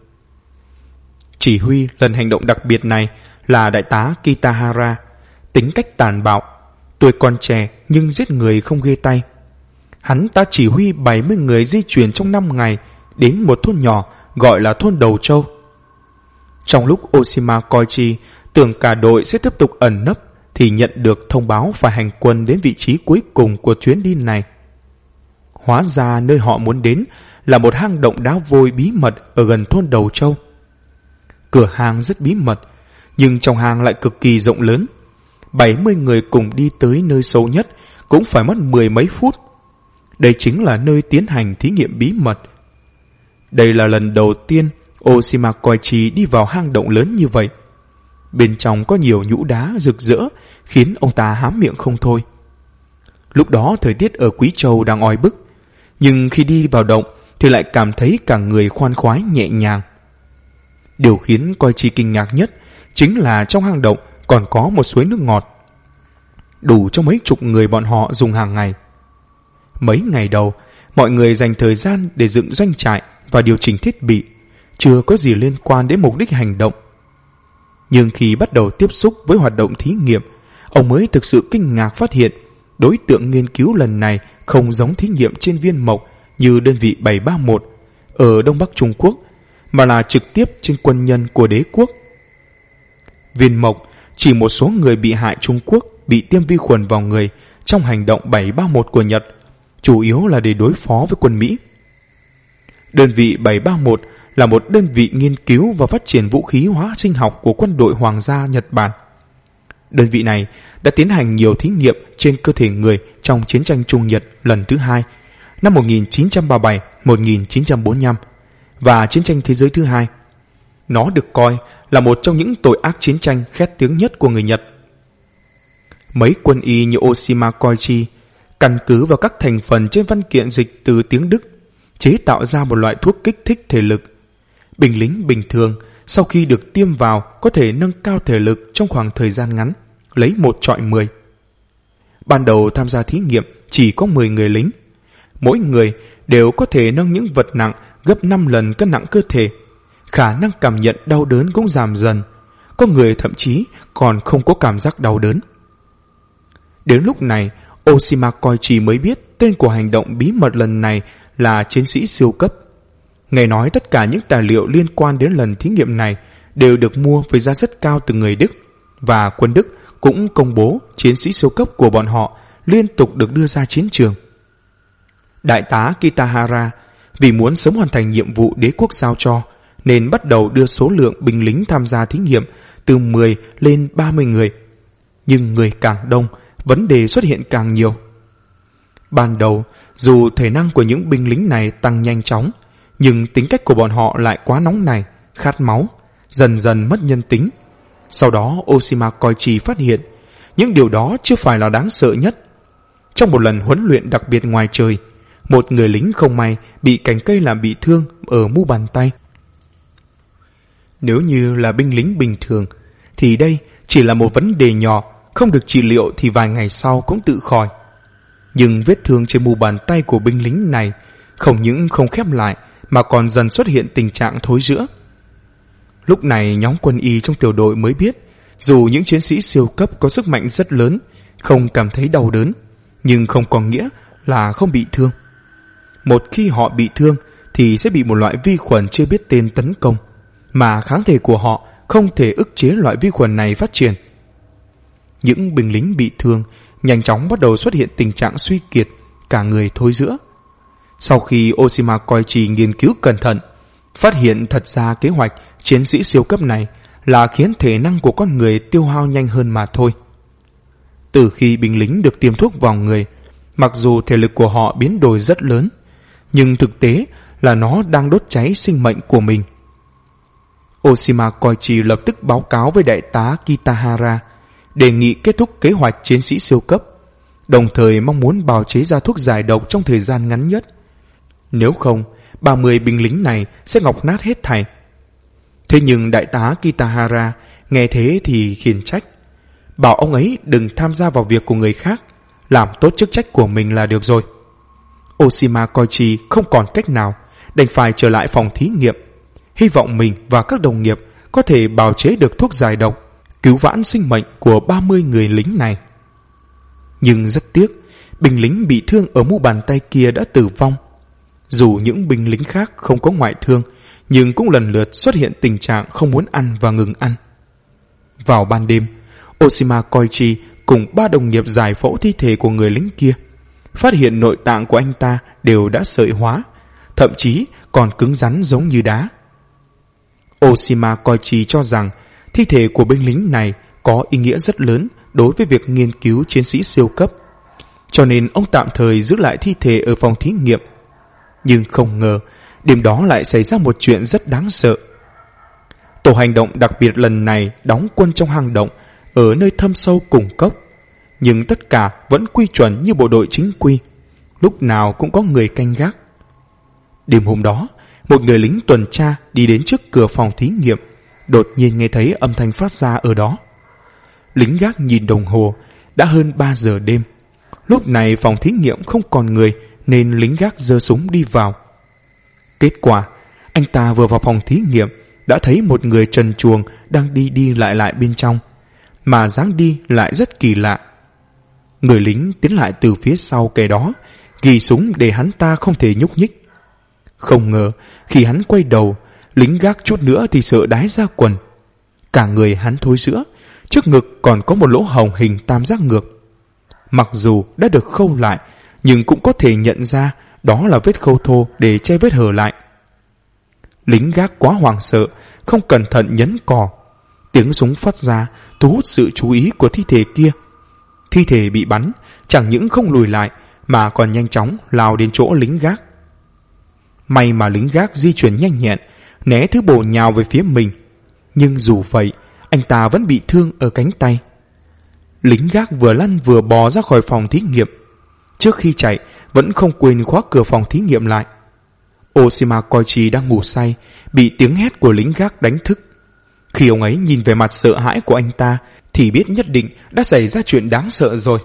Chỉ huy lần hành động đặc biệt này là đại tá Kitahara, tính cách tàn bạo, tuổi còn trẻ nhưng giết người không ghê tay. Hắn ta chỉ huy 70 người di chuyển trong 5 ngày đến một thôn nhỏ gọi là thôn Đầu Châu. Trong lúc Oshima Koichi tưởng cả đội sẽ tiếp tục ẩn nấp thì nhận được thông báo phải hành quân đến vị trí cuối cùng của chuyến đi này. Hóa ra nơi họ muốn đến là một hang động đá vôi bí mật ở gần thôn Đầu Châu. Cửa hang rất bí mật, nhưng trong hang lại cực kỳ rộng lớn. 70 người cùng đi tới nơi sâu nhất cũng phải mất 10 mấy phút. Đây chính là nơi tiến hành thí nghiệm bí mật. Đây là lần đầu tiên Oshima Koichi đi vào hang động lớn như vậy. Bên trong có nhiều nhũ đá rực rỡ, khiến ông ta hám miệng không thôi. Lúc đó thời tiết ở Quý Châu đang oi bức, nhưng khi đi vào động thì lại cảm thấy cả người khoan khoái nhẹ nhàng. Điều khiến Koichi kinh ngạc nhất chính là trong hang động còn có một suối nước ngọt, đủ cho mấy chục người bọn họ dùng hàng ngày. Mấy ngày đầu, mọi người dành thời gian để dựng doanh trại và điều chỉnh thiết bị, chưa có gì liên quan đến mục đích hành động. Nhưng khi bắt đầu tiếp xúc với hoạt động thí nghiệm, ông mới thực sự kinh ngạc phát hiện đối tượng nghiên cứu lần này không giống thí nghiệm trên viên mộc như đơn vị 731 ở Đông Bắc Trung Quốc, mà là trực tiếp trên quân nhân của đế quốc. Viên mộc chỉ một số người bị hại Trung Quốc bị tiêm vi khuẩn vào người trong hành động 731 của Nhật, chủ yếu là để đối phó với quân Mỹ. Đơn vị 731 là một đơn vị nghiên cứu và phát triển vũ khí hóa sinh học của quân đội Hoàng gia Nhật Bản. Đơn vị này đã tiến hành nhiều thí nghiệm trên cơ thể người trong chiến tranh Trung Nhật lần thứ 2 năm 1937-1945 và chiến tranh thế giới thứ 2. Nó được coi là một trong những tội ác chiến tranh khét tiếng nhất của người Nhật. Mấy quân y như Oshima Koichi căn cứ vào các thành phần trên văn kiện dịch từ tiếng Đức chế tạo ra một loại thuốc kích thích thể lực. Binh lính bình thường sau khi được tiêm vào có thể nâng cao thể lực trong khoảng thời gian ngắn, lấy 1 chọi 10. Ban đầu tham gia thí nghiệm chỉ có 10 người lính. Mỗi người đều có thể nâng những vật nặng gấp 5 lần cân nặng cơ thể. Khả năng cảm nhận đau đớn cũng giảm dần. Có người thậm chí còn không có cảm giác đau đớn. Đến lúc này, Oshima Koichi mới biết tên của hành động bí mật lần này là chiến sĩ siêu cấp. Nghe nói tất cả những tài liệu liên quan đến lần thí nghiệm này đều được mua với giá rất cao từ người Đức, và quân Đức cũng công bố chiến sĩ siêu cấp của bọn họ liên tục được đưa ra chiến trường. Đại tá Kitahara vì muốn sớm hoàn thành nhiệm vụ đế quốc giao cho nên bắt đầu đưa số lượng binh lính tham gia thí nghiệm từ 10 lên 30 người. Nhưng người càng đông, vấn đề xuất hiện càng nhiều. Ban đầu, dù thể năng của những binh lính này tăng nhanh chóng, nhưng tính cách của bọn họ lại quá nóng nảy, khát máu, dần dần mất nhân tính. Sau đó Oshima Koichi phát hiện những điều đó chưa phải là đáng sợ nhất. Trong một lần huấn luyện đặc biệt ngoài trời, Một người lính không may bị cành cây làm bị thương ở mu bàn tay. Nếu như là binh lính bình thường thì đây chỉ là một vấn đề nhỏ, không được trị liệu thì vài ngày sau cũng tự khỏi. Nhưng vết thương trên mu bàn tay của binh lính này không những không khép lại mà còn dần xuất hiện tình trạng thối rữa. Lúc này nhóm quân y trong tiểu đội mới biết, dù những chiến sĩ siêu cấp có sức mạnh rất lớn, không cảm thấy đau đớn, nhưng không có nghĩa là không bị thương. Một khi họ bị thương thì sẽ bị một loại vi khuẩn chưa biết tên tấn công, mà kháng thể của họ không thể ức chế loại vi khuẩn này phát triển. Những binh lính bị thương nhanh chóng bắt đầu xuất hiện tình trạng suy kiệt, cả người thối rữa. Sau khi Oshima Koichi nghiên cứu cẩn thận, phát hiện thật ra kế hoạch chiến sĩ siêu cấp này là khiến thể năng của con người tiêu hao nhanh hơn mà thôi. Từ khi binh lính được tiêm thuốc vào người, mặc dù thể lực của họ biến đổi rất lớn, nhưng thực tế là nó đang đốt cháy sinh mệnh của mình. Oshima Koichi lập tức báo cáo với đại tá Kitahara, đề nghị kết thúc kế hoạch chiến sĩ siêu cấp, đồng thời mong muốn bào chế ra thuốc giải độc trong thời gian ngắn nhất. Nếu không, 30 binh lính này sẽ ngọc nát hết thảy. Thế nhưng đại tá Kitahara nghe thế thì khiển trách, bảo ông ấy đừng tham gia vào việc của người khác, làm tốt chức trách của mình là được rồi. Oshima Koichi không còn cách nào, đành phải trở lại phòng thí nghiệm, hy vọng mình và các đồng nghiệp có thể bào chế được thuốc giải độc, cứu vãn sinh mệnh của 30 người lính này. Nhưng rất tiếc, binh lính bị thương ở mu bàn tay kia đã tử vong. Dù những binh lính khác không có ngoại thương, nhưng cũng lần lượt xuất hiện tình trạng không muốn ăn và ngừng ăn. Vào ban đêm, Oshima Koichi cùng 3 đồng nghiệp giải phẫu thi thể của người lính kia, phát hiện nội tạng của anh ta đều đã sợi hóa, thậm chí còn cứng rắn giống như đá. Oshima Koichi cho rằng thi thể của binh lính này có ý nghĩa rất lớn đối với việc nghiên cứu chiến sĩ siêu cấp, cho nên ông tạm thời giữ lại thi thể ở phòng thí nghiệm. Nhưng không ngờ, đêm đó lại xảy ra một chuyện rất đáng sợ. Tổ hành động đặc biệt lần này đóng quân trong hang động ở nơi thâm sâu cùng cốc, nhưng tất cả vẫn quy chuẩn như bộ đội chính quy, lúc nào cũng có người canh gác. Đêm hôm đó, một người lính tuần tra đi đến trước cửa phòng thí nghiệm, đột nhiên nghe thấy âm thanh phát ra ở đó. Lính gác nhìn đồng hồ, đã hơn 3 giờ đêm. Lúc này phòng thí nghiệm không còn người, nên lính gác giơ súng đi vào. Kết quả, anh ta vừa vào phòng thí nghiệm đã thấy một người trần truồng đang đi đi lại bên trong, mà dáng đi lại rất kỳ lạ. Người lính tiến lại từ phía sau kẻ đó, ghi súng để hắn ta không thể nhúc nhích. Không ngờ khi hắn quay đầu, lính gác chút nữa thì sợ đái ra quần. Cả người hắn thối rữa, trước ngực còn có một lỗ hổng hình tam giác ngược. Mặc dù đã được khâu lại, nhưng cũng có thể nhận ra đó là vết khâu thô để che vết hở lại. Lính gác quá hoảng sợ, không cẩn thận nhấn cò. Tiếng súng phát ra thu hút sự chú ý của thi thể kia. Thi thể bị bắn chẳng những không lùi lại mà còn nhanh chóng lao đến chỗ lính gác. May mà lính gác di chuyển nhanh nhẹn, né thứ bổ nhào về phía mình. Nhưng dù vậy, anh ta vẫn bị thương ở cánh tay. Lính gác vừa lăn vừa bò ra khỏi phòng thí nghiệm. Trước khi chạy, vẫn không quên khóa cửa phòng thí nghiệm lại. Oshima Koichi đang ngủ say, bị tiếng hét của lính gác đánh thức. Khi ông ấy nhìn về mặt sợ hãi của anh ta, thì biết nhất định đã xảy ra chuyện đáng sợ rồi.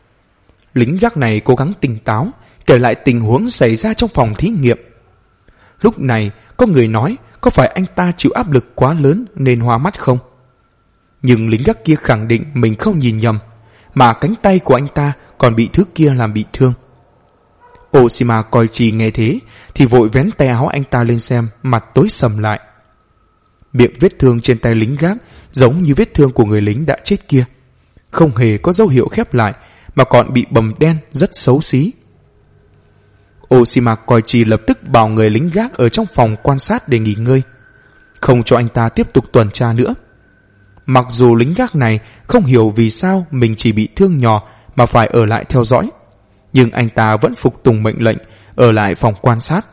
Lính gác này cố gắng tỉnh táo, kể lại tình huống xảy ra trong phòng thí nghiệm. Lúc này, có người nói có phải anh ta chịu áp lực quá lớn nên hoa mắt không? Nhưng lính gác kia khẳng định mình không nhìn nhầm, mà cánh tay của anh ta còn bị thứ kia làm bị thương. Oshima Koichi nghe thế thì vội vén tay áo anh ta lên xem, mặt tối sầm lại. Miệng vết thương trên tay lính gác giống như vết thương của người lính đã chết kia, không hề có dấu hiệu khép lại mà còn bị bầm đen rất xấu xí. Oshima Koichi lập tức bảo người lính gác ở trong phòng quan sát để nghỉ ngơi, không cho anh ta tiếp tục tuần tra nữa. Mặc dù lính gác này không hiểu vì sao mình chỉ bị thương nhỏ mà phải ở lại theo dõi, nhưng anh ta vẫn phục tùng mệnh lệnh ở lại phòng quan sát.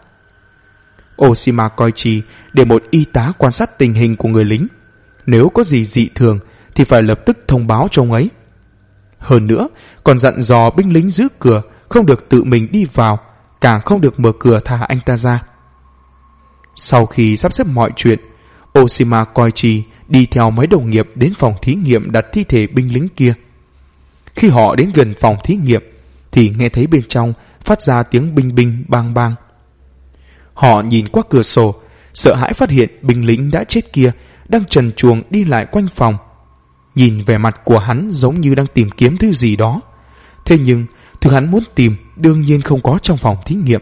Oshima Koichi để một y tá quan sát tình hình của người lính, nếu có gì dị thường thì phải lập tức thông báo cho ông ấy. Hơn nữa còn dặn dò binh lính giữ cửa không được tự mình đi vào, càng không được mở cửa thả anh ta ra. Sau khi sắp xếp mọi chuyện, Oshima Koichi đi theo mấy đồng nghiệp đến phòng thí nghiệm đặt thi thể binh lính kia. Khi họ đến gần phòng thí nghiệm thì nghe thấy bên trong phát ra tiếng binh binh bang bang. Họ nhìn qua cửa sổ, sợ hãi phát hiện binh lính đã chết kia đang trần truồng đi lại quanh phòng. Nhìn vẻ mặt của hắn giống như đang tìm kiếm thứ gì đó. Thế nhưng thứ hắn muốn tìm đương nhiên không có trong phòng thí nghiệm.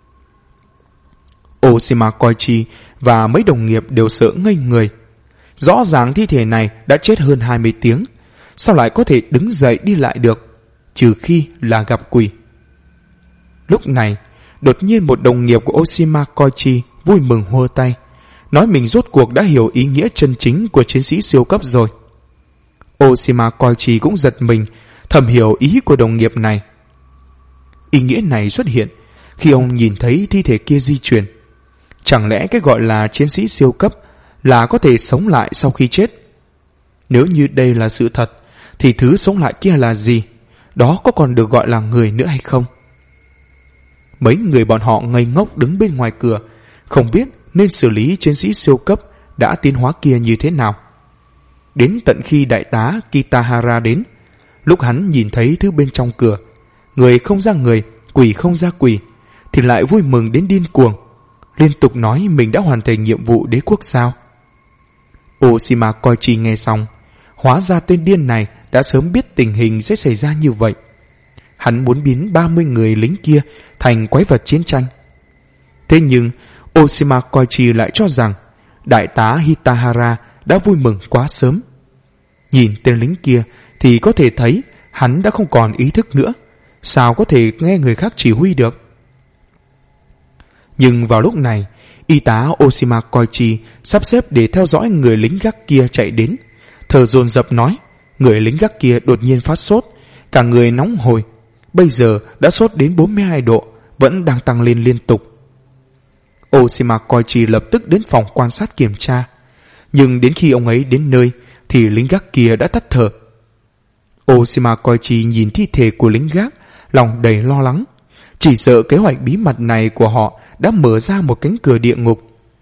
Oshima Koichi và mấy đồng nghiệp đều sợ ngây người. Rõ ràng thi thể này đã chết hơn 20 tiếng, sao lại có thể đứng dậy đi lại được, trừ khi là gặp quỷ. Lúc này, đột nhiên một đồng nghiệp của Oshima Koichi vui mừng hô tay, nói mình rốt cuộc đã hiểu ý nghĩa chân chính của chiến sĩ siêu cấp rồi. Oshima Koichi cũng giật mình, thầm hiểu ý của đồng nghiệp này. Ý nghĩa này xuất hiện khi ông nhìn thấy thi thể kia di chuyển. Chẳng lẽ cái gọi là chiến sĩ siêu cấp là có thể sống lại sau khi chết? Nếu như đây là sự thật, thì thứ sống lại kia là gì? Đó có còn được gọi là người nữa hay không? Mấy người bọn họ ngây ngốc đứng bên ngoài cửa, không biết nên xử lý chiến sĩ siêu cấp đã tiến hóa kia như thế nào. Đến tận khi đại tá Kitahara đến, lúc hắn nhìn thấy thứ bên trong cửa, người không ra người, quỷ không ra quỷ, thì lại vui mừng đến điên cuồng, liên tục nói mình đã hoàn thành nhiệm vụ đế quốc sao. Oshima Koichi nghe xong, hóa ra tên điên này đã sớm biết tình hình sẽ xảy ra như vậy. Hắn muốn biến 30 người lính kia thành quái vật chiến tranh. Thế nhưng Oshima Koichi lại cho rằng đại tá Hitahara đã vui mừng quá sớm. Nhìn tên lính kia thì có thể thấy hắn đã không còn ý thức nữa, sao có thể nghe người khác chỉ huy được. Nhưng vào lúc này, y tá Oshima Koichi sắp xếp để theo dõi người lính gác kia chạy đến, thở dồn dập nói, người lính gác kia đột nhiên phát sốt, cả người nóng hổi, bây giờ đã sốt đến 42 độ, vẫn đang tăng lên liên tục. Oshima Koichi lập tức đến phòng quan sát kiểm tra, nhưng đến khi ông ấy đến nơi thì lính gác kia đã tắt thở. Oshima Koichi nhìn thi thể của lính gác, lòng đầy lo lắng, chỉ sợ kế hoạch bí mật này của họ đã mở ra một cánh cửa địa ngục.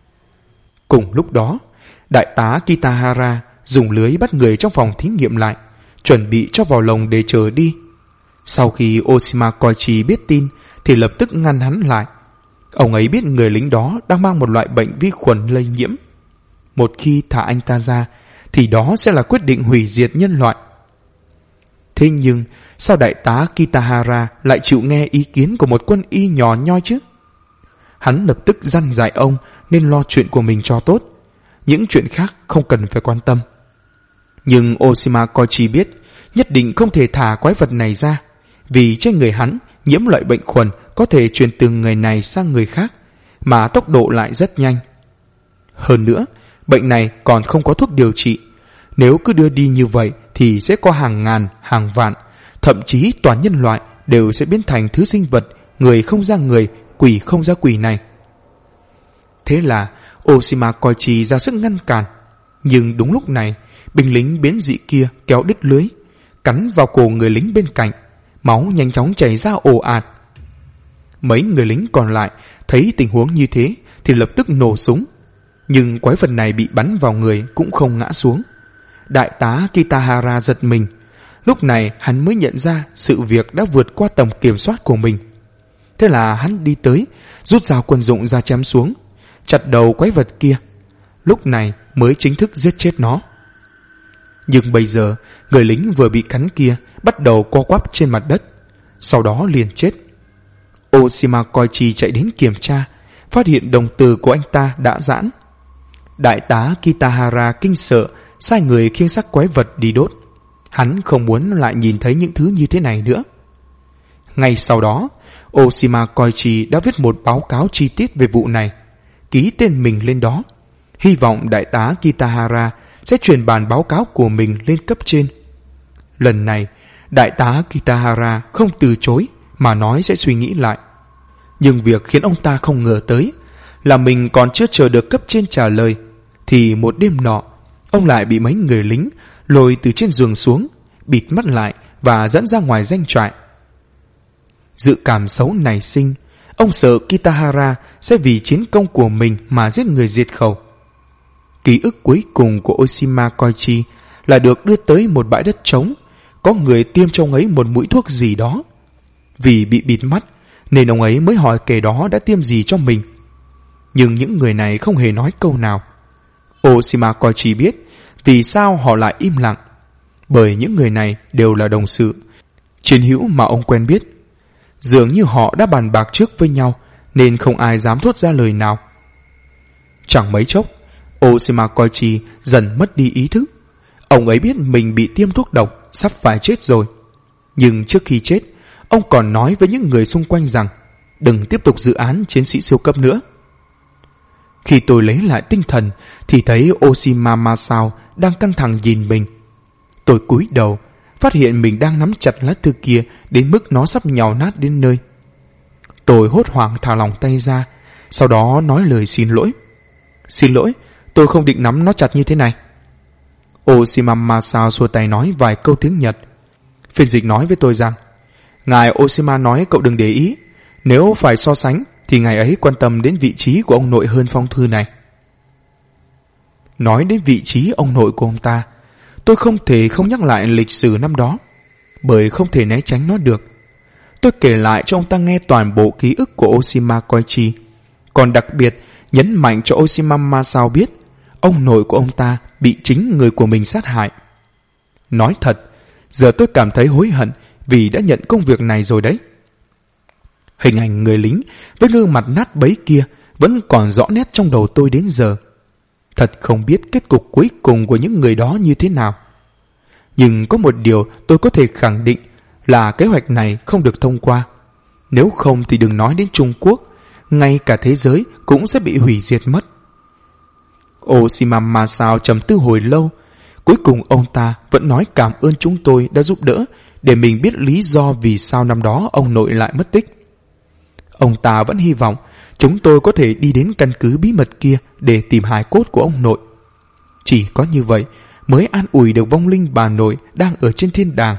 Cùng lúc đó, đại tá Kitahara dùng lưới bắt người trong phòng thí nghiệm lại, chuẩn bị cho vào lồng để chờ đi. Sau khi Oshima Koichi biết tin thì lập tức ngăn hắn lại. Ông ấy biết người lính đó đang mang một loại bệnh vi khuẩn lây nhiễm. Một khi thả anh ta ra thì đó sẽ là quyết định hủy diệt nhân loại. Thế nhưng sao đại tá Kitahara lại chịu nghe ý kiến của một quân y nhỏ nhoi chứ? Hắn lập tức dặn dạy ông nên lo chuyện của mình cho tốt, những chuyện khác không cần phải quan tâm. Nhưng Oshima Koichi biết nhất định không thể thả quái vật này ra, vì trên người hắn nhiễm loại bệnh khuẩn có thể truyền từ người này sang người khác, mà tốc độ lại rất nhanh. Hơn nữa, bệnh này còn không có thuốc điều trị. Nếu cứ đưa đi như vậy thì sẽ có hàng ngàn, hàng vạn, thậm chí toàn nhân loại đều sẽ biến thành thứ sinh vật người không ra người, quỷ không ra quỷ này. Thế là Oshima Koichi ra sức ngăn cản. Nhưng đúng lúc này, binh lính biến dị kia kéo đứt lưới, cắn vào cổ người lính bên cạnh, máu nhanh chóng chảy ra ồ ạt. Mấy người lính còn lại thấy tình huống như thế thì lập tức nổ súng, nhưng quái vật này bị bắn vào người cũng không ngã xuống. Đại tá Kitahara giật mình. Lúc này hắn mới nhận ra sự việc đã vượt qua tầm kiểm soát của mình. Thế là hắn đi tới, rút dao quân dụng ra chém xuống, chặt đầu quái vật kia. Lúc này mới chính thức giết chết nó. Nhưng bây giờ người lính vừa bị cắn kia bắt đầu co quắp trên mặt đất, sau đó liền chết. Oshima Koichi chạy đến kiểm tra, phát hiện đồng tử của anh ta đã giãn. Đại tá Kitahara kinh sợ, sai người khiêng xác quái vật đi đốt. Hắn không muốn lại nhìn thấy những thứ như thế này nữa. Ngay sau đó, Oshima Koichi đã viết một báo cáo chi tiết về vụ này, ký tên mình lên đó, hy vọng đại tá Kitahara sẽ truyền bản báo cáo của mình lên cấp trên. Lần này, đại tá Kitahara không từ chối mà nói sẽ suy nghĩ lại. Nhưng việc khiến ông ta không ngờ tới là mình còn chưa chờ được cấp trên trả lời, thì một đêm nọ, ông lại bị mấy người lính lôi từ trên giường xuống, bịt mắt lại và dẫn ra ngoài doanh trại. Dự cảm xấu nảy sinh, Ông sợ Kitahara sẽ vì chiến công của mình mà giết người diệt khẩu. Ký ức cuối cùng của Oshima Koichi là được đưa tới một bãi đất trống, có người tiêm cho ông ấy một mũi thuốc gì đó. Vì bị bịt mắt nên ông ấy mới hỏi kẻ đó đã tiêm gì cho mình. Nhưng những người này không hề nói câu nào. Oshima Koichi biết vì sao họ lại im lặng, bởi những người này đều là đồng sự, chiến hữu mà ông quen biết. Dường như họ đã bàn bạc trước với nhau nên không ai dám thốt ra lời nào. Chẳng mấy chốc, Oshima Koichi dần mất đi ý thức. Ông ấy biết mình bị tiêm thuốc độc, sắp phải chết rồi. Nhưng trước khi chết, ông còn nói với những người xung quanh rằng đừng tiếp tục dự án chiến sĩ siêu cấp nữa. Khi tôi lấy lại tinh thần thì thấy Oshima Masao đang căng thẳng nhìn mình. Tôi cúi đầu, phát hiện mình đang nắm chặt lá thư kia đến mức nó sắp nhào nát đến nơi. Tôi hốt hoảng thả lỏng tay ra, sau đó nói lời xin lỗi. Xin lỗi, tôi không định nắm nó chặt như thế này. Oshima Masao xua tay nói vài câu tiếng Nhật. Phiên dịch nói với tôi rằng, ngài Oshima nói cậu đừng để ý, nếu phải so sánh thì ngài ấy quan tâm đến vị trí của ông nội hơn phong thư này. Nói đến vị trí ông nội của ông ta, tôi không thể không nhắc lại lịch sử năm đó, bởi không thể né tránh nó được. Tôi kể lại cho ông ta nghe toàn bộ ký ức của Oshima Koichi, còn đặc biệt nhấn mạnh cho Oshima Masao biết ông nội của ông ta bị chính người của mình sát hại. Nói thật, giờ tôi cảm thấy hối hận vì đã nhận công việc này rồi đấy. Hình ảnh người lính với gương mặt nát bấy kia vẫn còn rõ nét trong đầu tôi đến giờ. Thật không biết kết cục cuối cùng của những người đó như thế nào. Nhưng có một điều tôi có thể khẳng định là kế hoạch này không được thông qua. Nếu không thì đừng nói đến Trung Quốc, ngay cả thế giới cũng sẽ bị hủy diệt mất. Oshima Masao trầm tư hồi lâu. Cuối cùng ông ta vẫn nói cảm ơn chúng tôi đã giúp đỡ để mình biết lý do vì sao năm đó ông nội lại mất tích. Ông ta vẫn hy vọng chúng tôi có thể đi đến căn cứ bí mật kia để tìm hài cốt của ông nội. Chỉ có như vậy mới an ủi được vong linh bà nội đang ở trên thiên đàng.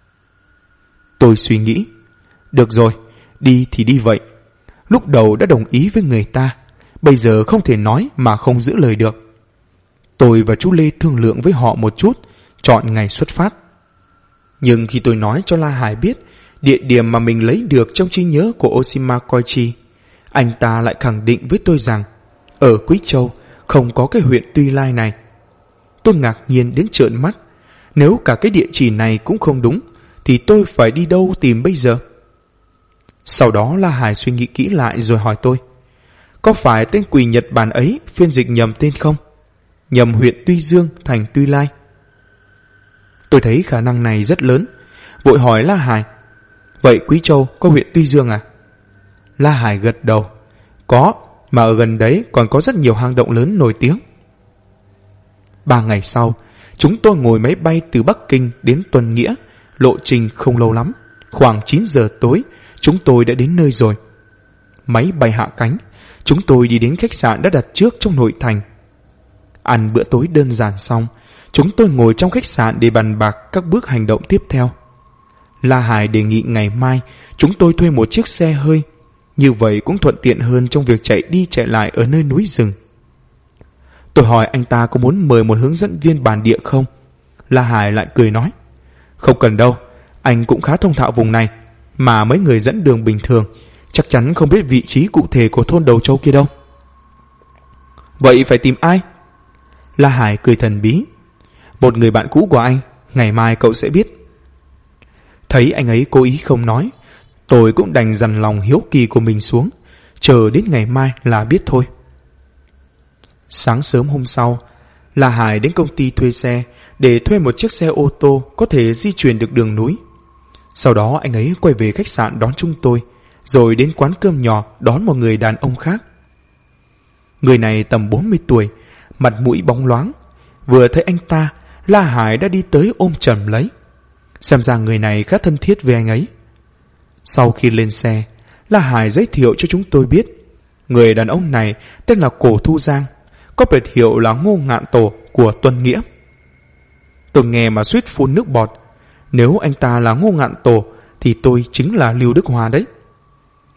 Tôi suy nghĩ, được rồi, đi thì đi vậy. Lúc đầu đã đồng ý với người ta, bây giờ không thể nói mà không giữ lời được. Tôi và chú Lê thương lượng với họ một chút, chọn ngày xuất phát. Nhưng khi tôi nói cho La Hải biết địa điểm mà mình lấy được trong trí nhớ của Oshima Koichi, anh ta lại khẳng định với tôi rằng ở Quý Châu không có cái huyện Tuy Lai này. Tôi ngạc nhiên đến trợn mắt. Nếu cả cái địa chỉ này cũng không đúng thì tôi phải đi đâu tìm bây giờ? Sau đó La Hải suy nghĩ kỹ lại rồi hỏi tôi, có phải tên quỷ Nhật Bản ấy phiên dịch nhầm tên không? Nhầm huyện Tuy Dương thành Tuy Lai. Tôi thấy khả năng này rất lớn, vội hỏi La Hải, vậy Quý Châu có huyện Tuy Dương à? La Hải gật đầu, có, mà ở gần đấy còn có rất nhiều hang động lớn nổi tiếng. 3 ngày sau, chúng tôi ngồi máy bay từ Bắc Kinh đến Tuần Nghĩa, lộ trình không lâu lắm. Khoảng 9 giờ tối, chúng tôi đã đến nơi rồi. Máy bay hạ cánh, chúng tôi đi đến khách sạn đã đặt trước trong nội thành. Ăn bữa tối đơn giản xong, chúng tôi ngồi trong khách sạn để bàn bạc các bước hành động tiếp theo. La Hải đề nghị ngày mai chúng tôi thuê một chiếc xe hơi, như vậy cũng thuận tiện hơn trong việc chạy đi chạy lại ở nơi núi rừng. Tôi hỏi anh ta có muốn mời một hướng dẫn viên bản địa không? La Hải lại cười nói, không cần đâu, anh cũng khá thông thạo vùng này, mà mấy người dẫn đường bình thường chắc chắn không biết vị trí cụ thể của thôn Đầu Châu kia đâu. Vậy phải tìm ai? La Hải cười thần bí, một người bạn cũ của anh, ngày mai cậu sẽ biết. Thấy anh ấy cố ý không nói, tôi cũng đành dằn lòng hiếu kỳ của mình xuống, chờ đến ngày mai là biết thôi. Sáng sớm hôm sau, La Hải đến công ty thuê xe để thuê một chiếc xe ô tô có thể di chuyển được đường núi. Sau đó anh ấy quay về khách sạn đón chúng tôi, rồi đến quán cơm nhỏ đón một người đàn ông khác. Người này tầm 40 tuổi, mặt mũi bóng loáng. Vừa thấy anh ta, La Hải đã đi tới ôm chầm lấy. Xem ra người này khá thân thiết với anh ấy. Sau khi lên xe, La Hải giới thiệu cho chúng tôi biết người đàn ông này tên là Cổ Thu Giang, có biệt hiệu là Ngô Ngạn Tổ của Tuần Nghĩa. Tôi nghe mà suýt phun nước bọt. Nếu anh ta là Ngô Ngạn Tổ thì tôi chính là Lưu Đức Hòa đấy.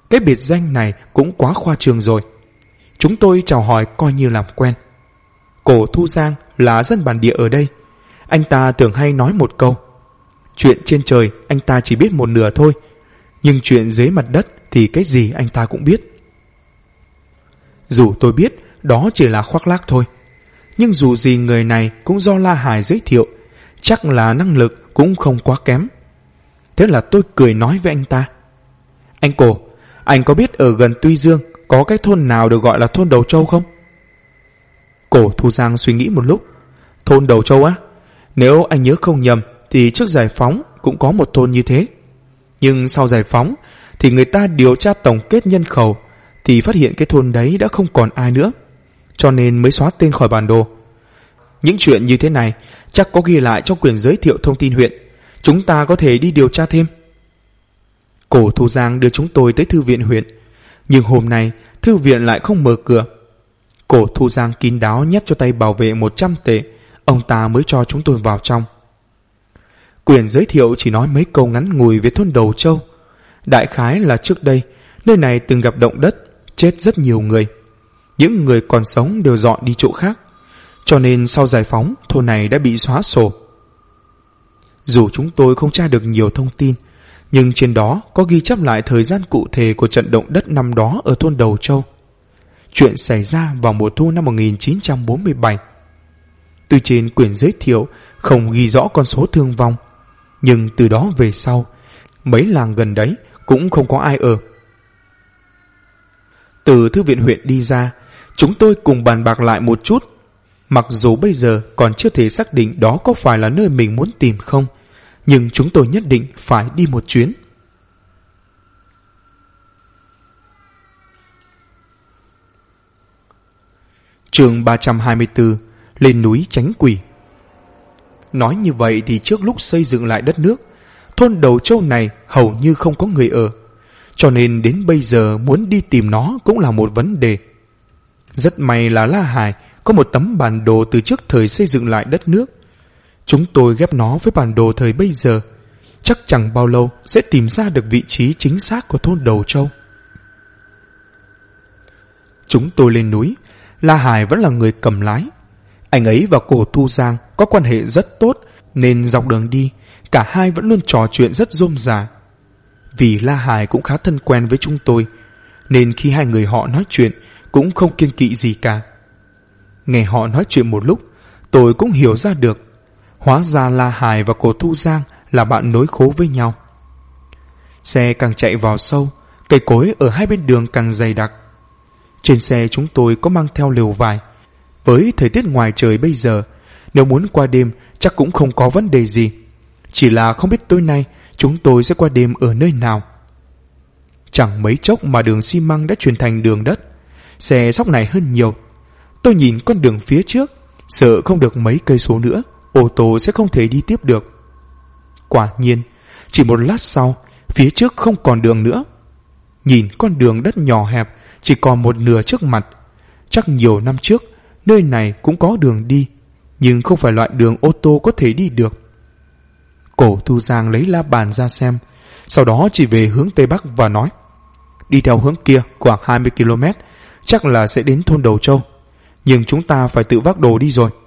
Cái biệt danh này cũng quá khoa trương rồi. Chúng tôi chào hỏi coi như làm quen. Cổ Thu Giang là dân bản địa ở đây. Anh ta thường hay nói một câu: chuyện trên trời anh ta chỉ biết một nửa thôi, nhưng chuyện dưới mặt đất thì cái gì anh ta cũng biết. Dù tôi biết đó chỉ là khoác lác thôi, nhưng dù gì người này cũng do La Hải giới thiệu, chắc là năng lực cũng không quá kém. Thế là tôi cười nói với anh ta: anh Cổ, anh có biết ở gần Tuy Dương có cái thôn nào được gọi là thôn Đầu Châu không? Cổ Thu Giang suy nghĩ một lúc. Thôn Đầu Châu á? Nếu anh nhớ không nhầm thì trước giải phóng cũng có một thôn như thế. Nhưng sau giải phóng thì người ta điều tra tổng kết nhân khẩu thì phát hiện cái thôn đấy đã không còn ai nữa, cho nên mới xóa tên khỏi bản đồ. Những chuyện như thế này chắc có ghi lại trong quyển giới thiệu thông tin huyện. Chúng ta có thể đi điều tra thêm. Cổ Thu Giang đưa chúng tôi tới thư viện huyện, nhưng hôm nay thư viện lại không mở cửa. Cổ Thu Giang kín đáo nhét cho tay bảo vệ 100 tệ, ông ta mới cho chúng tôi vào trong. Quyển giới thiệu chỉ nói mấy câu ngắn ngủi về thôn Đầu Châu. Đại khái là trước đây nơi này từng gặp động đất, chết rất nhiều người. Những người còn sống đều dọn đi chỗ khác, cho nên sau giải phóng thôn này đã bị xóa sổ. Dù chúng tôi không tra được nhiều thông tin, nhưng trên đó có ghi chép lại thời gian cụ thể của trận động đất năm đó ở thôn Đầu Châu. Chuyện xảy ra vào mùa thu năm 1947. Tuy trên quyển giới thiệu không ghi rõ con số thương vong, nhưng từ đó về sau, mấy làng gần đấy cũng không có ai ở. Từ thư viện huyện đi ra, chúng tôi cùng bàn bạc lại một chút. Mặc dù bây giờ còn chưa thể xác định đó có phải là nơi mình muốn tìm không, nhưng chúng tôi nhất định phải đi một chuyến. Chương 324: lên núi tránh quỷ. Nói như vậy thì trước lúc xây dựng lại đất nước, thôn Đầu Châu này hầu như không có người ở, cho nên đến bây giờ muốn đi tìm nó cũng là một vấn đề. Rất may là La Hải có một tấm bản đồ từ trước thời xây dựng lại đất nước. Chúng tôi ghép nó với bản đồ thời bây giờ, chắc chẳng bao lâu sẽ tìm ra được vị trí chính xác của thôn Đầu Châu. Chúng tôi lên núi, La Hải vẫn là người cầm lái. Anh ấy và Cổ Thu Giang có quan hệ rất tốt, nên dọc đường đi cả hai vẫn luôn trò chuyện rất rôm rả. Vì La Hải cũng khá thân quen với chúng tôi, nên khi hai người họ nói chuyện cũng không kiêng kỵ gì cả. Nghe họ nói chuyện một lúc, tôi cũng hiểu ra được, hóa ra La Hải và Cổ Thu Giang là bạn nối khố với nhau. Xe càng chạy vào sâu, cây cối ở hai bên đường càng dày đặc. Trên xe chúng tôi có mang theo lều vải. Với thời tiết ngoài trời bây giờ, nếu muốn qua đêm chắc cũng không có vấn đề gì. Chỉ là không biết tối nay chúng tôi sẽ qua đêm ở nơi nào. Chẳng mấy chốc mà đường xi măng đã chuyển thành đường đất. Xe sóc này hơn nhiều. Tôi nhìn con đường phía trước, sợ không được mấy cây số nữa ô tô sẽ không thể đi tiếp được. Quả nhiên, chỉ một lát sau, phía trước không còn đường nữa. Nhìn con đường đất nhỏ hẹp, chỉ còn một nửa trước mặt. Chắc nhiều năm trước nơi này cũng có đường đi, nhưng không phải loại đường ô tô có thể đi được. Cổ Thu Giang lấy la bàn ra xem, sau đó chỉ về hướng Tây Bắc và nói: đi theo hướng kia khoảng 20 km, chắc là sẽ đến thôn Đầu Châu, nhưng chúng ta phải tự vác đồ đi rồi.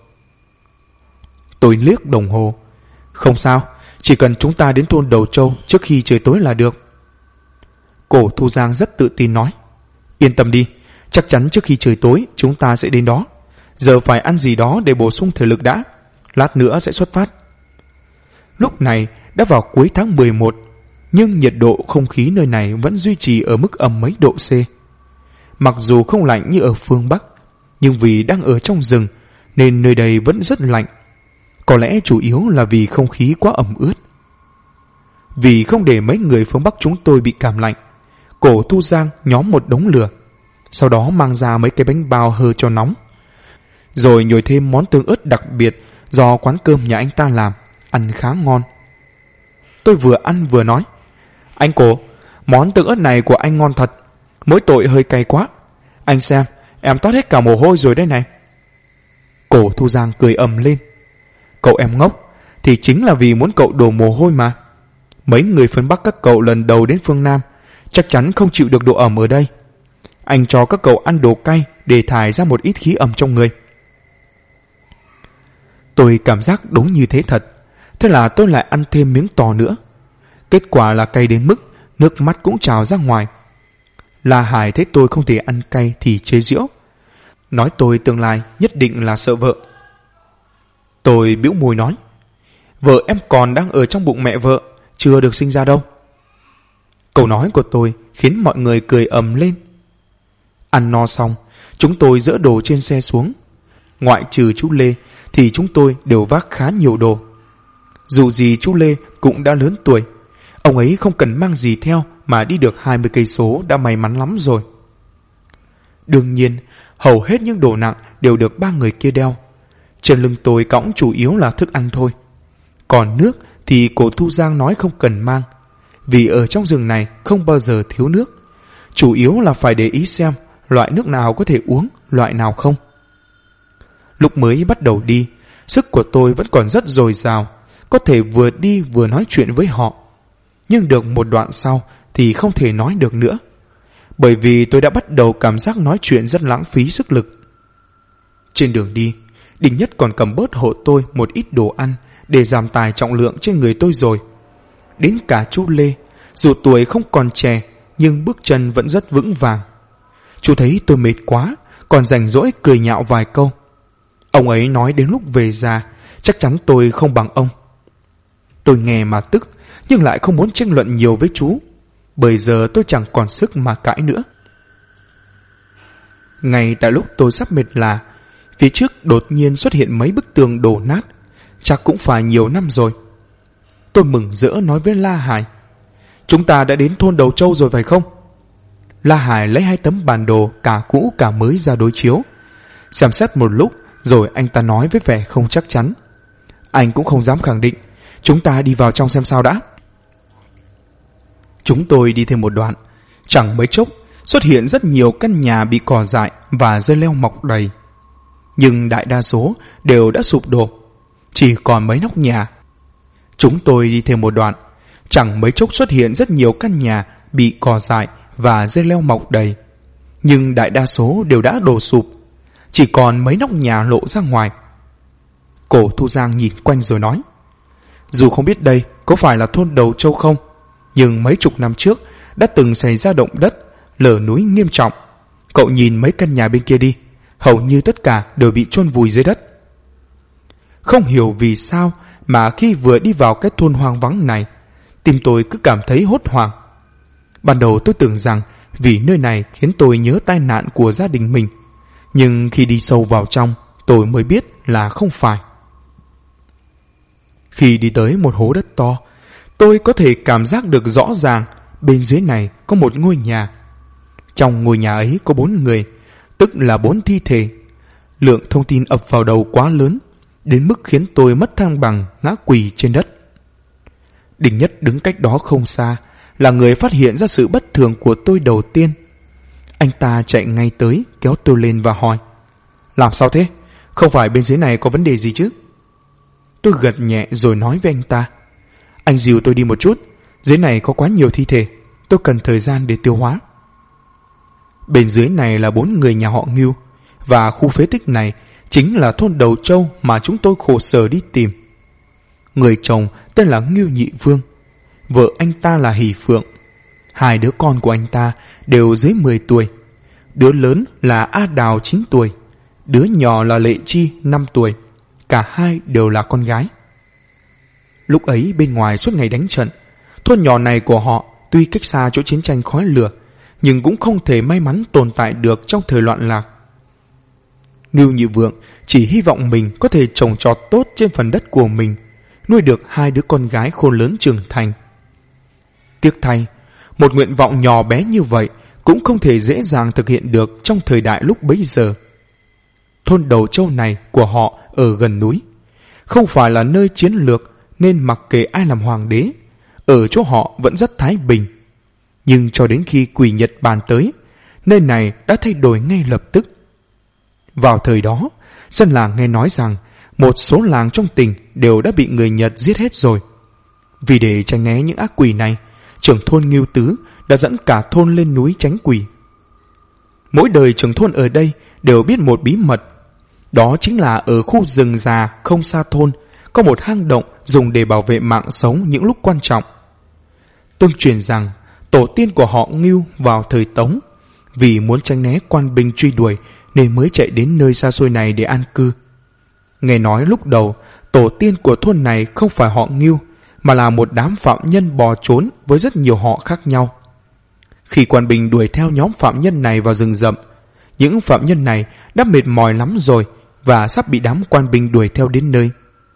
Tôi liếc đồng hồ. Không sao, chỉ cần chúng ta đến thôn Đầu Châu trước khi trời tối là được. Cổ Thu Giang rất tự tin nói: yên tâm đi, chắc chắn trước khi trời tối chúng ta sẽ đến đó. Giờ phải ăn gì đó để bổ sung thể lực đã, lát nữa sẽ xuất phát. Lúc này đã vào cuối tháng 11, nhưng nhiệt độ không khí nơi này vẫn duy trì ở mức âm mấy độ C. Mặc dù không lạnh như ở phương Bắc, nhưng vì đang ở trong rừng nên nơi đây vẫn rất lạnh. Có lẽ chủ yếu là vì không khí quá ẩm ướt. Vì không để mấy người phương Bắc chúng tôi bị cảm lạnh, Cổ Thu Giang nhóm một đống lửa, sau đó mang ra mấy cái bánh bao hơ cho nóng, rồi nhồi thêm món tương ớt đặc biệt do quán cơm nhà anh ta làm, ăn khá ngon. Tôi vừa ăn vừa nói: anh Cổ, món tương ớt này của anh ngon thật, mỗi tội hơi cay quá. Anh xem, em toát hết cả mồ hôi rồi đây này. Cổ Thu Giang cười ầm lên: cậu em ngốc, thì chính là vì muốn cậu đổ mồ hôi mà. Mấy người phương Bắc các cậu lần đầu đến phương Nam, chắc chắn không chịu được độ ẩm ở đây. Anh cho các cậu ăn đồ cay để thải ra một ít khí ẩm trong người. Tôi cảm giác đúng như thế thật. Thế là tôi lại ăn thêm miếng to nữa. Kết quả là cay đến mức nước mắt cũng trào ra ngoài. La Hải thấy tôi không thể ăn cay thì chế giễu, nói tôi tương lai nhất định là sợ vợ. Tôi bĩu môi nói, vợ em còn đang ở trong bụng mẹ vợ, chưa được sinh ra đâu. Câu nói của tôi khiến mọi người cười ầm lên. Ăn no xong, chúng tôi dỡ đồ trên xe xuống. Ngoại trừ chú Lê thì chúng tôi đều vác khá nhiều đồ. Dù gì chú Lê cũng đã lớn tuổi, ông ấy không cần mang gì theo mà đi được 20 cây số đã may mắn lắm rồi. Đương nhiên, hầu hết những đồ nặng đều được ba người kia đeo. Trên lưng tôi cõng chủ yếu là thức ăn thôi. Còn nước thì cô Thu Giang nói không cần mang, vì ở trong rừng này không bao giờ thiếu nước. Chủ yếu là phải để ý xem loại nước nào có thể uống, loại nào không. Lúc mới bắt đầu đi, sức của tôi vẫn còn rất dồi dào, có thể vừa đi vừa nói chuyện với họ. Nhưng được một đoạn sau thì không thể nói được nữa, bởi vì tôi đã bắt đầu cảm giác nói chuyện rất lãng phí sức lực. Trên đường đi, Đình Nhất còn cầm bớt hộ tôi một ít đồ ăn để giảm tải trọng lượng trên người tôi rồi. Đến cả chú Lê, dù tuổi không còn trẻ nhưng bước chân vẫn rất vững vàng. Chú thấy tôi mệt quá, còn rảnh rỗi cười nhạo vài câu. Ông ấy nói đến lúc về già, chắc chắn tôi không bằng ông. Tôi nghe mà tức, nhưng lại không muốn tranh luận nhiều với chú, bởi giờ tôi chẳng còn sức mà cãi nữa. Ngay tại lúc tôi sắp mệt là, phía trước đột nhiên xuất hiện mấy bức tường đổ nát, chắc cũng phải nhiều năm rồi. Tôi mừng rỡ nói với La Hải, chúng ta đã đến thôn Đầu Châu rồi phải không? La Hải lấy 2 tấm bản đồ cả cũ cả mới ra đối chiếu. Xem xét một lúc rồi anh ta nói với vẻ không chắc chắn, anh cũng không dám khẳng định, chúng ta đi vào trong xem sao đã. Chúng tôi đi thêm một đoạn, chẳng mấy chốc xuất hiện rất nhiều căn nhà bị cỏ dại và dây leo mọc đầy. Nhưng đại đa số đều đã sụp đổ, chỉ còn mấy nóc nhà. Chúng tôi đi thêm một đoạn, chẳng mấy chốc xuất hiện rất nhiều căn nhà bị cỏ dại và dây leo mọc đầy. Nhưng đại đa số đều đã đổ sụp, chỉ còn mấy nóc nhà lộ ra ngoài. Cổ Thu Giang nhìn quanh rồi nói, dù không biết đây có phải là thôn Đầu Châu không, nhưng mấy chục năm trước đã từng xảy ra động đất, lở núi nghiêm trọng. Cậu nhìn mấy căn nhà bên kia đi, hầu như tất cả đều bị chôn vùi dưới đất. Không hiểu vì sao mà khi vừa đi vào cái thôn hoang vắng này, tim tôi cứ cảm thấy hốt hoảng. Ban đầu tôi tưởng rằng vì nơi này khiến tôi nhớ tai nạn của gia đình mình, nhưng khi đi sâu vào trong, tôi mới biết là không phải. Khi đi tới một hố đất to, tôi có thể cảm giác được rõ ràng bên dưới này có một ngôi nhà. Trong ngôi nhà ấy có 4 người, tức là 4 thi thể. Lượng thông tin ập vào đầu quá lớn, đến mức khiến tôi mất thăng bằng ngã quỳ trên đất. Đình Nhất đứng cách đó không xa, là người phát hiện ra sự bất thường của tôi đầu tiên. Anh ta chạy ngay tới, kéo tôi lên và hỏi, làm sao thế? Không phải bên dưới này có vấn đề gì chứ? Tôi gật nhẹ rồi nói với anh ta, anh dìu tôi đi một chút, dưới này có quá nhiều thi thể, tôi cần thời gian để tiêu hóa. Bên dưới này là 4 người nhà họ Ngưu, và khu phế tích này chính là thôn Đầu Châu mà chúng tôi khổ sở đi tìm. Người chồng tên là Ngưu Nhị Vương, vợ anh ta là Hỷ Phượng. 2 đứa con của anh ta đều dưới 10 tuổi. Đứa lớn là A Đào 9 tuổi, đứa nhỏ là Lệ Chi 5 tuổi. Cả hai đều là con gái. Lúc ấy bên ngoài suốt ngày đánh trận, thôn nhỏ này của họ tuy cách xa chỗ chiến tranh khói lửa, nhưng cũng không thể may mắn tồn tại được trong thời loạn lạc. Ngưu Nhị Vượng chỉ hy vọng mình có thể trồng trọt tốt trên phần đất của mình, nuôi được 2 đứa con gái khôn lớn trưởng thành. Tiếc thay, một nguyện vọng nhỏ bé như vậy cũng không thể dễ dàng thực hiện được trong thời đại lúc bấy giờ. Thôn Đầu Châu này của họ ở gần núi, không phải là nơi chiến lược nên mặc kệ ai làm hoàng đế, ở chỗ họ vẫn rất thái bình. Nhưng cho đến khi quỷ Nhật Bản tới, nơi này đã thay đổi ngay lập tức. Vào thời đó, dân làng nghe nói rằng một số làng trong tỉnh đều đã bị người Nhật giết hết rồi. Vì để tránh né những ác quỷ này, trưởng thôn Ngưu Tứ đã dẫn cả thôn lên núi tránh quỷ. Mỗi đời trưởng thôn ở đây đều biết một bí mật. Đó chính là ở khu rừng già không xa thôn có một hang động dùng để bảo vệ mạng sống những lúc quan trọng. Tương truyền rằng tổ tiên của họ Ngưu vào thời Tống vì muốn tránh né quan binh truy đuổi nên mới chạy đến nơi xa xôi này để an cư. Nghe nói lúc đầu tổ tiên của thôn này không phải họ Ngưu mà là một đám phạm nhân bò trốn với rất nhiều họ khác nhau. Khi quan binh đuổi theo nhóm phạm nhân này vào rừng rậm, những phạm nhân này đã mệt mỏi lắm rồi và sắp bị đám quan binh đuổi theo đến nơi.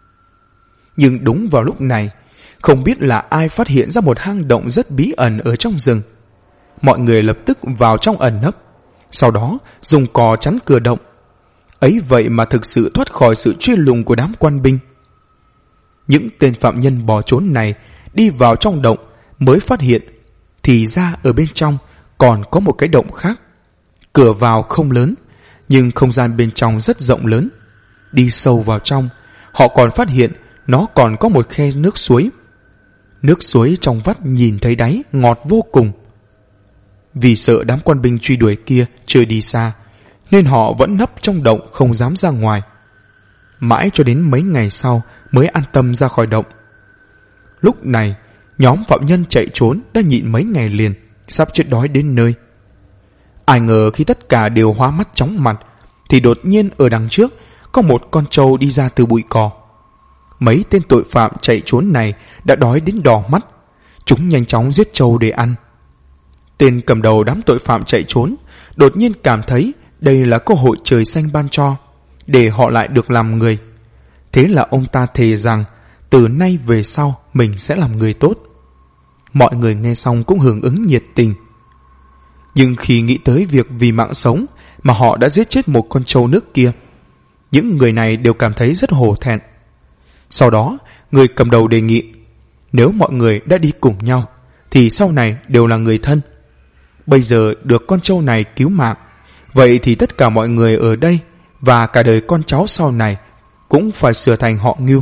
Nhưng đúng vào lúc này, không biết là ai phát hiện ra một hang động rất bí ẩn ở trong rừng. Mọi người lập tức vào trong ẩn nấp, sau đó dùng cò chắn cửa động. Ấy vậy mà thực sự thoát khỏi sự truy lùng của đám quan binh. Những tên phạm nhân bỏ trốn này đi vào trong động mới phát hiện thì ra ở bên trong còn có một cái động khác. Cửa vào không lớn, nhưng không gian bên trong rất rộng lớn. Đi sâu vào trong, họ còn phát hiện nó còn có một khe nước suối. Nước suối trong vắt nhìn thấy đáy ngọt vô cùng. Vì sợ đám quan binh truy đuổi kia chưa đi xa, nên họ vẫn nấp trong động không dám ra ngoài. Mãi cho đến mấy ngày sau mới an tâm ra khỏi động. Lúc này, nhóm phạm nhân chạy trốn đã nhịn mấy ngày liền, sắp chết đói đến nơi. Ai ngờ khi tất cả đều hóa mắt chóng mặt, thì đột nhiên ở đằng trước có một con trâu đi ra từ bụi cỏ. Mấy tên tội phạm chạy trốn này đã đói đến đỏ mắt. Chúng nhanh chóng giết trâu để ăn. Tên cầm đầu đám tội phạm chạy trốn đột nhiên cảm thấy đây là cơ hội trời xanh ban cho, để họ lại được làm người. Thế là ông ta thề rằng từ nay về sau mình sẽ làm người tốt. Mọi người nghe xong cũng hưởng ứng nhiệt tình. Nhưng khi nghĩ tới việc vì mạng sống mà họ đã giết chết một con trâu nước kia, những người này đều cảm thấy rất hổ thẹn. Sau đó, người cầm đầu đề nghị, nếu mọi người đã đi cùng nhau thì sau này đều là người thân. Bây giờ được con trâu này cứu mạng, vậy thì tất cả mọi người ở đây và cả đời con cháu sau này cũng phải sửa thành họ Ngưu.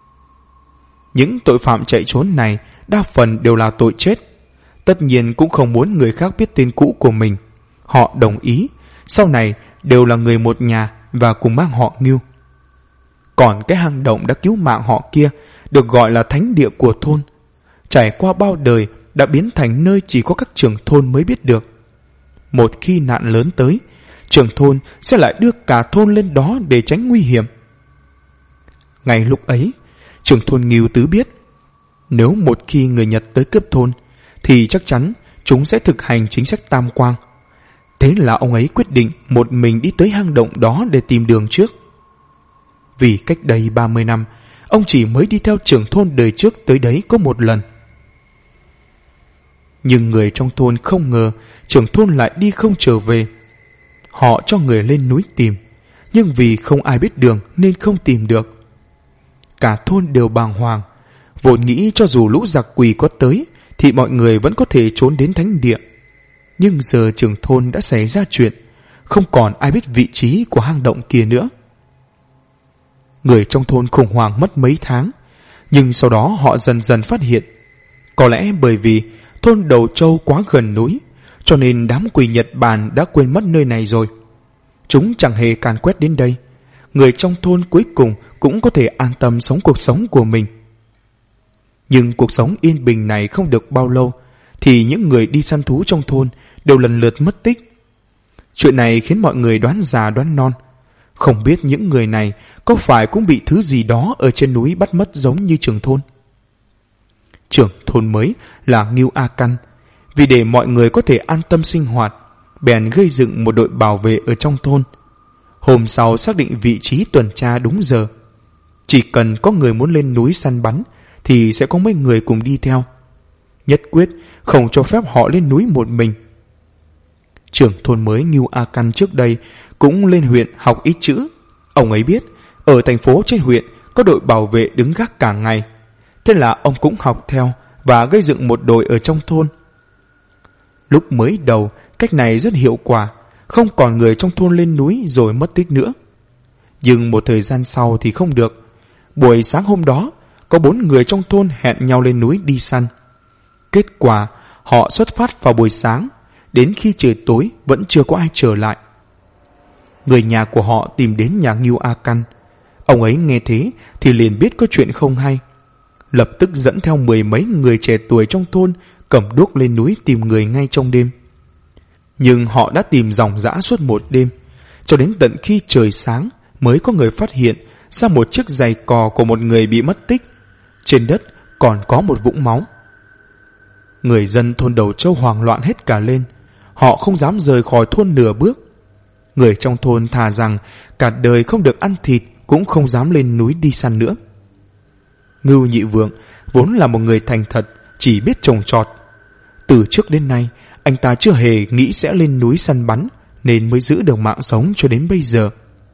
Những tội phạm chạy trốn này đa phần đều là tội chết. Tất nhiên cũng không muốn người khác biết tên cũ của mình. Họ đồng ý sau này đều là người một nhà và cùng mang họ Ngưu. Còn cái hang động đã cứu mạng họ kia được gọi là thánh địa của thôn. Trải qua bao đời đã biến thành nơi chỉ có các trưởng thôn mới biết được. Một khi nạn lớn tới, trưởng thôn sẽ lại đưa cả thôn lên đó để tránh nguy hiểm. Ngay lúc ấy, trưởng thôn Ngưu Tứ biết, nếu một khi người Nhật tới cướp thôn thì chắc chắn chúng sẽ thực hành chính sách tam quang. Thế là ông ấy quyết định một mình đi tới hang động đó để tìm đường trước. Vì cách đây 30 năm, ông chỉ mới đi theo trưởng thôn đời trước tới đấy có một lần. Nhưng người trong thôn không ngờ trưởng thôn lại đi không trở về. Họ cho người lên núi tìm, nhưng vì không ai biết đường nên không tìm được. Cả thôn đều bàng hoàng, vốn nghĩ cho dù lũ giặc quỷ có tới thì mọi người vẫn có thể trốn đến thánh địa. Nhưng giờ trưởng thôn đã xảy ra chuyện, không còn ai biết vị trí của hang động kia nữa. Người trong thôn khủng hoảng mất mấy tháng, nhưng sau đó họ dần dần phát hiện, có lẽ bởi vì thôn Đầu Châu quá gần núi, cho nên đám quỷ Nhật Bản đã quên mất nơi này rồi. Chúng chẳng hề càn quét đến đây. Người trong thôn cuối cùng cũng có thể an tâm sống cuộc sống của mình. Nhưng cuộc sống yên bình này không được bao lâu, thì những người đi săn thú trong thôn đều lần lượt mất tích. Chuyện này khiến mọi người đoán già đoán non. Không biết những người này có phải cũng bị thứ gì đó ở trên núi bắt mất giống như trưởng thôn. Trưởng thôn mới là Ngưu A Căn, vì để mọi người có thể an tâm sinh hoạt, bèn gây dựng một đội bảo vệ ở trong thôn. Hôm sau xác định vị trí tuần tra đúng giờ. Chỉ cần có người muốn lên núi săn bắn thì sẽ có mấy người cùng đi theo. Nhất quyết không cho phép họ lên núi một mình. Trưởng thôn mới Ngưu A Căn trước đây cũng lên huyện học ít chữ. Ông ấy biết ở thành phố trên huyện có đội bảo vệ đứng gác cả ngày. Thế là ông cũng học theo và gây dựng một đội ở trong thôn. Lúc mới đầu, cách này rất hiệu quả, không còn người trong thôn lên núi rồi mất tích nữa. Nhưng một thời gian sau thì không được. Buổi sáng hôm đó, có 4 người trong thôn hẹn nhau lên núi đi săn. Kết quả, Họ xuất phát vào buổi sáng, đến khi trời tối vẫn chưa có ai trở lại. Người nhà của họ tìm đến nhà Ngưu A Căn. Ông ấy nghe thế thì liền biết có chuyện không hay, lập tức dẫn theo 10 mấy người trẻ tuổi trong thôn cầm đuốc lên núi tìm người ngay trong đêm. Nhưng họ đã tìm ròng rã suốt một đêm, cho đến tận khi trời sáng mới có người phát hiện ra một chiếc giày cò của một người bị mất tích. Trên đất còn có một vũng máu. Người dân thôn Đầu Châu hoảng loạn hết cả lên. Họ không dám rời khỏi thôn nửa bước. Người trong thôn thà rằng cả đời không được ăn thịt cũng không dám lên núi đi săn nữa. Ngưu Nhị Vượng vốn là một người thành thật, chỉ biết trồng trọt. Từ trước đến nay anh ta chưa hề nghĩ sẽ lên núi săn bắn, nên mới giữ được mạng sống cho đến bây giờ.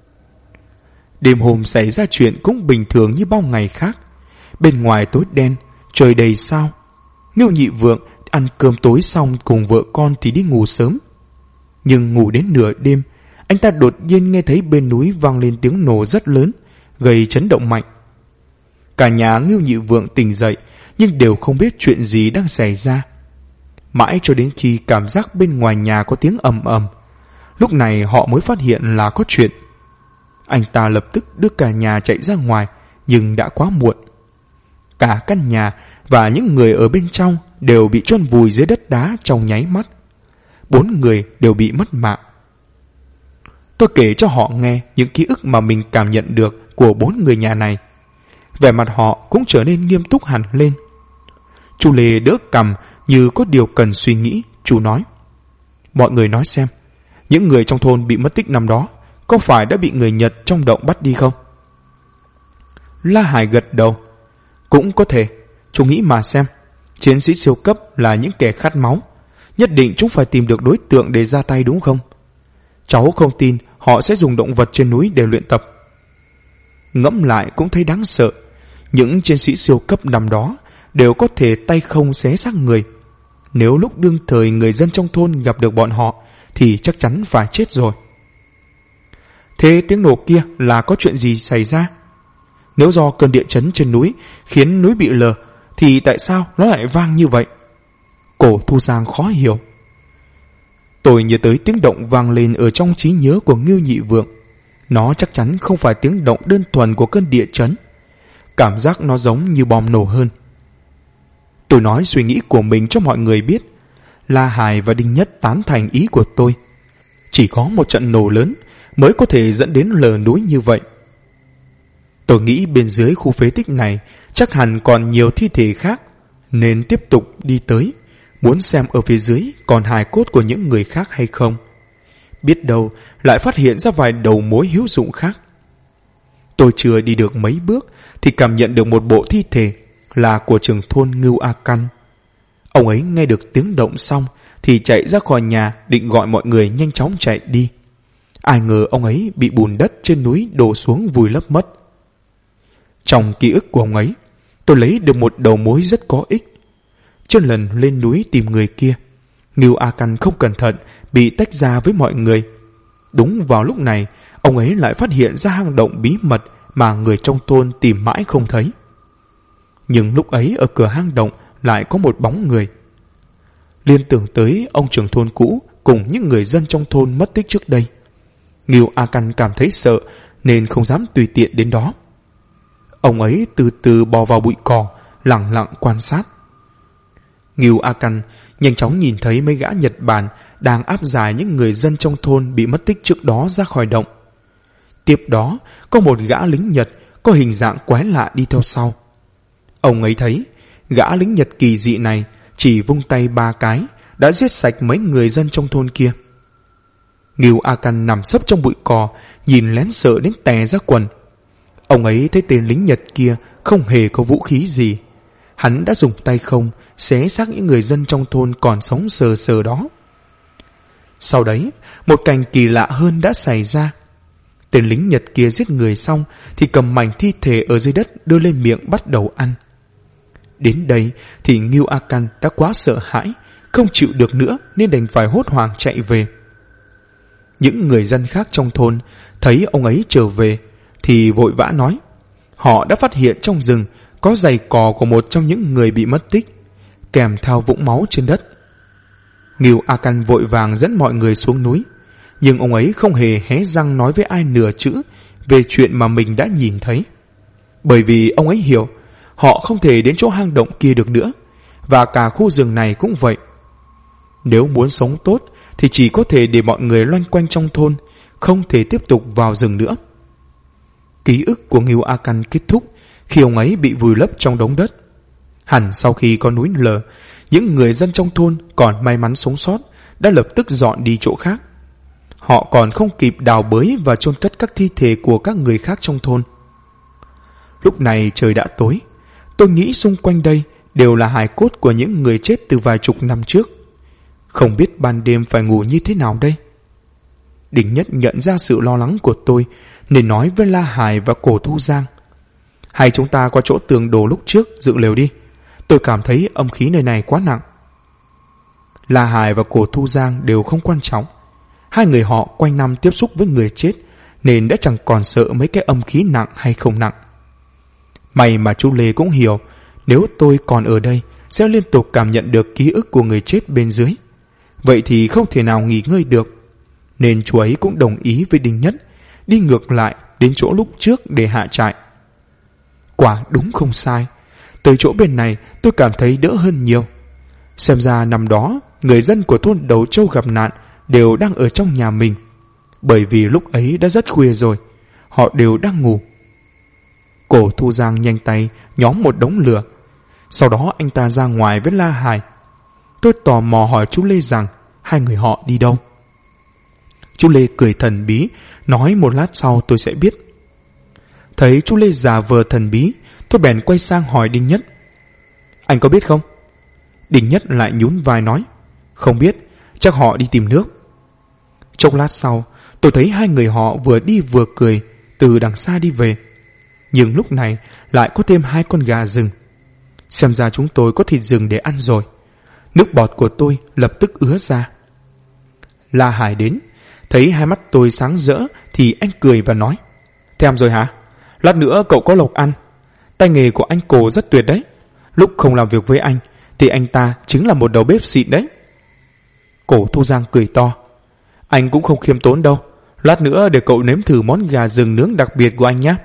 Đêm hôm xảy ra chuyện cũng bình thường như bao ngày khác. Bên ngoài tối đen, trời đầy sao. Ngưu Nhị Vượng ăn cơm tối xong cùng vợ con thì đi ngủ sớm. Nhưng ngủ đến nửa đêm, anh ta đột nhiên nghe thấy bên núi vang lên tiếng nổ rất lớn, gây chấn động mạnh. Cả nhà Ngưu Nhị Vượng tỉnh dậy, nhưng đều không biết chuyện gì đang xảy ra. Mãi cho đến khi cảm giác bên ngoài nhà có tiếng ầm ầm, lúc này họ mới phát hiện là có chuyện. Anh ta lập tức đưa cả nhà chạy ra ngoài, nhưng đã quá muộn. Cả căn nhà và những người ở bên trong đều bị chôn vùi dưới đất đá trong nháy mắt. 4 người đều bị mất mạng. Tôi kể cho họ nghe những ký ức mà mình cảm nhận được của 4 người nhà này. Vẻ mặt họ cũng trở nên nghiêm túc hẳn lên. Chú Lê đỡ cằm như có điều cần suy nghĩ. Chú nói: mọi người nói xem, những người trong thôn bị mất tích năm đó có phải đã bị người Nhật trong động bắt đi không? La Hải gật đầu: cũng có thể. Chú nghĩ mà xem, chiến sĩ siêu cấp là những kẻ khát máu, nhất định chúng phải tìm được đối tượng để ra tay, đúng không? Cháu không tin họ sẽ dùng động vật trên núi để luyện tập. Ngẫm lại cũng thấy đáng sợ. Những chiến sĩ siêu cấp năm đó đều có thể tay không xé xác người. Nếu lúc đương thời người dân trong thôn gặp được bọn họ thì chắc chắn phải chết rồi. Thế tiếng nổ kia là có chuyện gì xảy ra? Nếu do cơn địa chấn trên núi khiến núi bị lở, thì tại sao nó lại vang như vậy? Cổ Thu Giang khó hiểu. Tôi nhớ tới tiếng động vang lên ở trong trí nhớ của Ngưu Nhị Vượng. Nó chắc chắn không phải tiếng động đơn thuần của cơn địa chấn. Cảm giác nó giống như bom nổ hơn. Tôi nói suy nghĩ của mình cho mọi người biết. La Hải và Đinh Nhất tán thành ý của tôi. Chỉ có một trận nổ lớn mới có thể dẫn đến lở núi như vậy. Tôi nghĩ bên dưới khu phế tích này chắc hẳn còn nhiều thi thể khác, nên tiếp tục đi tới, muốn xem ở phía dưới còn hài cốt của những người khác hay không. Biết đâu lại phát hiện ra vài đầu mối hữu dụng khác. Tôi chưa đi được mấy bước thì cảm nhận được một bộ thi thể là của trưởng thôn Ngưu A Căn. Ông ấy nghe được tiếng động xong thì chạy ra khỏi nhà định gọi mọi người nhanh chóng chạy đi. Ai ngờ ông ấy bị bùn đất trên núi đổ xuống vùi lấp mất. Trong ký ức của ông ấy, tôi lấy được một đầu mối rất có ích. Trên lần lên núi tìm người kia, Ngưu A Căn không cẩn thận bị tách ra với mọi người. Đúng vào lúc này, ông ấy lại phát hiện ra hang động bí mật mà người trong thôn tìm mãi không thấy. Nhưng lúc ấy ở cửa hang động lại có một bóng người. Liên tưởng tới ông trưởng thôn cũ cùng những người dân trong thôn mất tích trước đây, Ngưu A Căn cảm thấy sợ nên không dám tùy tiện đến đó. Ông ấy từ từ bò vào bụi cỏ, lặng lặng quan sát. Ngưu A Căn nhanh chóng nhìn thấy mấy gã Nhật Bản đang áp giải những người dân trong thôn bị mất tích trước đó ra khỏi động. Tiếp đó có một gã lính Nhật có hình dạng quái lạ đi theo sau. Ông ấy thấy gã lính Nhật kỳ dị này chỉ vung tay 3 cái đã giết sạch mấy người dân trong thôn kia. Ngưu A Căn nằm sấp trong bụi cỏ, nhìn lén sợ đến tè ra quần. Ông ấy thấy tên lính Nhật kia không hề có vũ khí gì. Hắn đã dùng tay không xé xác những người dân trong thôn còn sống sờ sờ đó. Sau đấy, một cảnh kỳ lạ hơn đã xảy ra. Tên lính Nhật kia giết người xong thì cầm mảnh thi thể ở dưới đất đưa lên miệng bắt đầu ăn. Đến đây thì Ngưu A Căn đã quá sợ hãi, không chịu được nữa nên đành phải hốt hoảng chạy về. Những người dân khác trong thôn thấy ông ấy trở về thì vội vã nói họ đã phát hiện trong rừng có giày cò của một trong những người bị mất tích, kèm theo vũng máu trên đất. Ngưu A Căn vội vàng dẫn mọi người xuống núi, nhưng ông ấy không hề hé răng nói với ai nửa chữ về chuyện mà mình đã nhìn thấy. Bởi vì ông ấy hiểu họ không thể đến chỗ hang động kia được nữa, và cả khu rừng này cũng vậy. Nếu muốn sống tốt thì chỉ có thể để mọi người loanh quanh trong thôn, không thể tiếp tục vào rừng nữa. Ký ức của Ngưu A Căn kết thúc khi ông ấy bị vùi lấp trong đống đất. Hẳn sau khi có núi lở, những người dân trong thôn còn may mắn sống sót đã lập tức dọn đi chỗ khác. Họ còn không kịp đào bới và chôn cất các thi thể của các người khác trong thôn. Lúc này trời đã tối. Tôi nghĩ xung quanh đây đều là hài cốt của những người chết từ vài chục năm trước. Không biết ban đêm phải ngủ như thế nào đây. Đỉnh Nhất nhận ra sự lo lắng của tôi nên nói với La Hải và Cổ Thu Giang: hay chúng ta qua chỗ tường đổ lúc trước dựng lều đi. Tôi cảm thấy âm khí nơi này quá nặng. La Hải và Cổ Thu Giang đều không quan trọng. Hai người họ quanh năm tiếp xúc với người chết nên đã chẳng còn sợ mấy cái âm khí nặng hay không nặng. May mà chú Lê cũng hiểu nếu tôi còn ở đây sẽ liên tục cảm nhận được ký ức của người chết bên dưới. Vậy thì không thể nào nghỉ ngơi được. Nên chú ấy cũng đồng ý với Đinh Nhất đi ngược lại đến chỗ lúc trước để hạ trại. Quả đúng không sai. Tới chỗ bên này tôi cảm thấy đỡ hơn nhiều. Xem ra năm đó người dân của thôn Đầu Châu gặp nạn đều đang ở trong nhà mình, bởi vì lúc ấy đã rất khuya rồi, họ đều đang ngủ. Cổ Thu Giang nhanh tay nhóm một đống lửa. Sau đó anh ta ra ngoài với La Hải. Tôi tò mò hỏi chú Lê rằng hai người họ đi đâu. Chú Lê cười thần bí, nói một lát sau tôi sẽ biết. Thấy chú Lê giả vờ thần bí, tôi bèn quay sang hỏi Đinh Nhất: anh có biết không? Đinh Nhất lại nhún vai nói: không biết, chắc họ đi tìm nước. Chốc lát sau, tôi thấy hai người họ vừa đi vừa cười từ đằng xa đi về. Nhưng lúc này lại có thêm hai con gà rừng. Xem ra chúng tôi có thịt rừng để ăn rồi. Nước bọt của tôi lập tức ứa ra. La Hải đến, thấy hai mắt tôi sáng rỡ thì anh cười và nói: thèm rồi hả? Lát nữa cậu có lộc ăn. Tay nghề của anh Cổ rất tuyệt đấy. Lúc không làm việc với anh thì anh ta chính là một đầu bếp xịn đấy. Cổ Thu Giang cười to: anh cũng không khiêm tốn đâu. Lát nữa để cậu nếm thử món gà rừng nướng đặc biệt của anh nhé.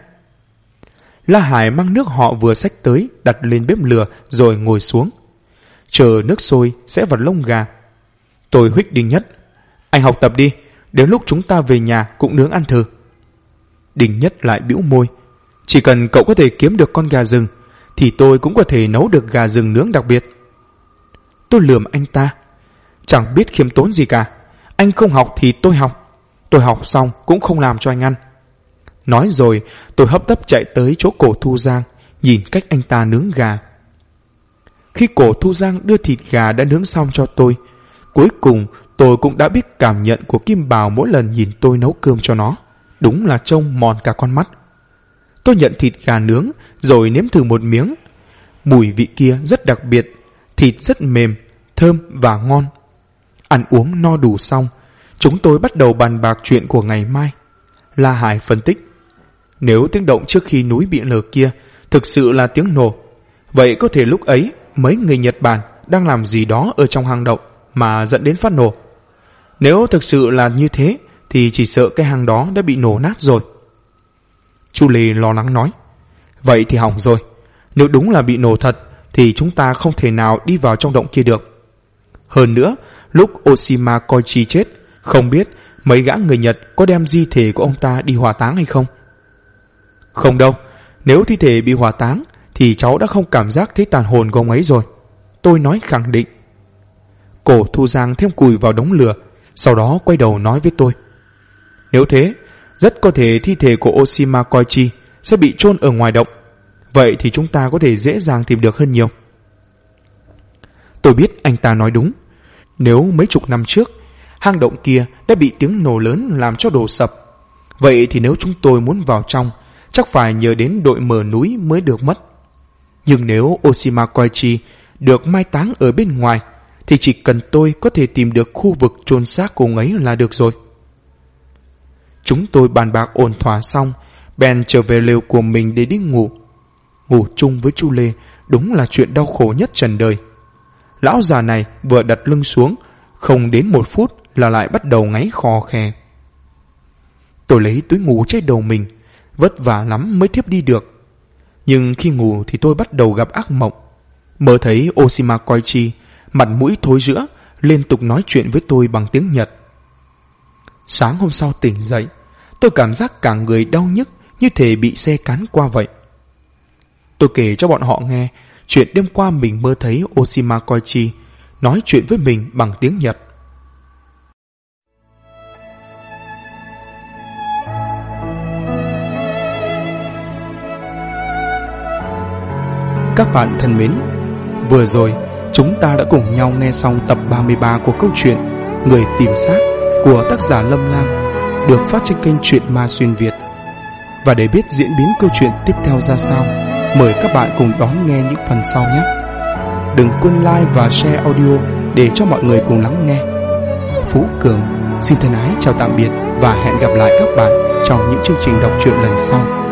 La Hải mang nước họ vừa xách tới đặt lên bếp lửa rồi ngồi xuống, chờ nước sôi sẽ vào lông gà. Tôi huých Đinh Nhất: anh học tập đi, đến lúc chúng ta về nhà cũng nướng ăn thử. Đinh Nhất lại bĩu môi: chỉ cần cậu có thể kiếm được con gà rừng thì tôi cũng có thể nấu được gà rừng nướng đặc biệt. Tôi lườm anh ta: chẳng biết khiêm tốn gì cả. Anh không học thì tôi học. Tôi học xong cũng không làm cho anh ăn. Nói rồi tôi hấp tấp chạy tới chỗ Cổ Thu Giang, nhìn cách anh ta nướng gà. Khi Cổ Thu Giang đưa thịt gà đã nướng xong cho tôi, cuối cùng tôi cũng đã biết cảm nhận của Kim Bào mỗi lần nhìn tôi nấu cơm cho nó. Đúng là trông mòn cả con mắt. Tôi nhận thịt gà nướng rồi nếm thử một miếng. Mùi vị kia rất đặc biệt, thịt rất mềm, thơm và ngon. Ăn uống no đủ xong, chúng tôi bắt đầu bàn bạc chuyện của ngày mai. La Hải phân tích: nếu tiếng động trước khi núi bị lở kia thực sự là tiếng nổ, vậy có thể lúc ấy mấy người Nhật Bản đang làm gì đó ở trong hang động mà dẫn đến phát nổ. Nếu thực sự là như thế thì chỉ sợ cái hang đó đã bị nổ nát rồi. Chu Lê lo lắng nói: vậy thì hỏng rồi. Nếu đúng là bị nổ thật thì chúng ta không thể nào đi vào trong động kia được. Hơn nữa, lúc Oshima Koichi chết, không biết mấy gã người Nhật có đem di thể của ông ta đi hỏa táng hay không? Không đâu, nếu thi thể bị hỏa táng thì cháu đã không cảm giác thấy tàn hồn của ông ấy rồi. Tôi nói khẳng định. Cổ Thu Giang thêm củi vào đống lửa, sau đó quay đầu nói với tôi: nếu thế, rất có thể thi thể của Oshima Koichi sẽ bị chôn ở ngoài động. Vậy thì chúng ta có thể dễ dàng tìm được hơn nhiều. Tôi biết anh ta nói đúng. Nếu mấy chục năm trước hang động kia đã bị tiếng nổ lớn làm cho đổ sập, vậy thì nếu chúng tôi muốn vào trong chắc phải nhờ đến đội mở núi mới được mất. Nhưng nếu Oshima Koichi được mai táng ở bên ngoài thì chỉ cần tôi có thể tìm được khu vực chôn xác của ông ấy là được rồi. Chúng tôi bàn bạc ổn thỏa xong, bèn trở về lều của mình để đi ngủ. Ngủ chung với Chu Lê đúng là chuyện đau khổ nhất trần đời. Lão già này vừa đặt lưng xuống, không đến 1 phút là lại bắt đầu ngáy khò khè. Tôi lấy túi ngủ che đầu mình, vất vả lắm mới thiếp đi được. Nhưng khi ngủ thì tôi bắt đầu gặp ác mộng. Mơ thấy Oshima Koichi mặt mũi thối rữa liên tục nói chuyện với tôi bằng tiếng Nhật. Sáng hôm sau tỉnh dậy, tôi cảm giác cả người đau nhức như thể bị xe cán qua vậy. Tôi kể cho bọn họ nghe chuyện đêm qua mình mơ thấy Oshima Koichi nói chuyện với mình bằng tiếng Nhật. Các bạn thân mến, vừa rồi chúng ta đã cùng nhau nghe xong tập 33 của câu chuyện Người tìm xác của tác giả Lâm Lam, được phát trên kênh Truyện Ma Xuyên Việt. Và để biết diễn biến câu chuyện tiếp theo ra sao, mời các bạn cùng đón nghe những phần sau nhé. Đừng quên like và share audio để cho mọi người cùng lắng nghe. Phú Cường xin thân ái chào tạm biệt và hẹn gặp lại các bạn trong những chương trình đọc truyện lần sau.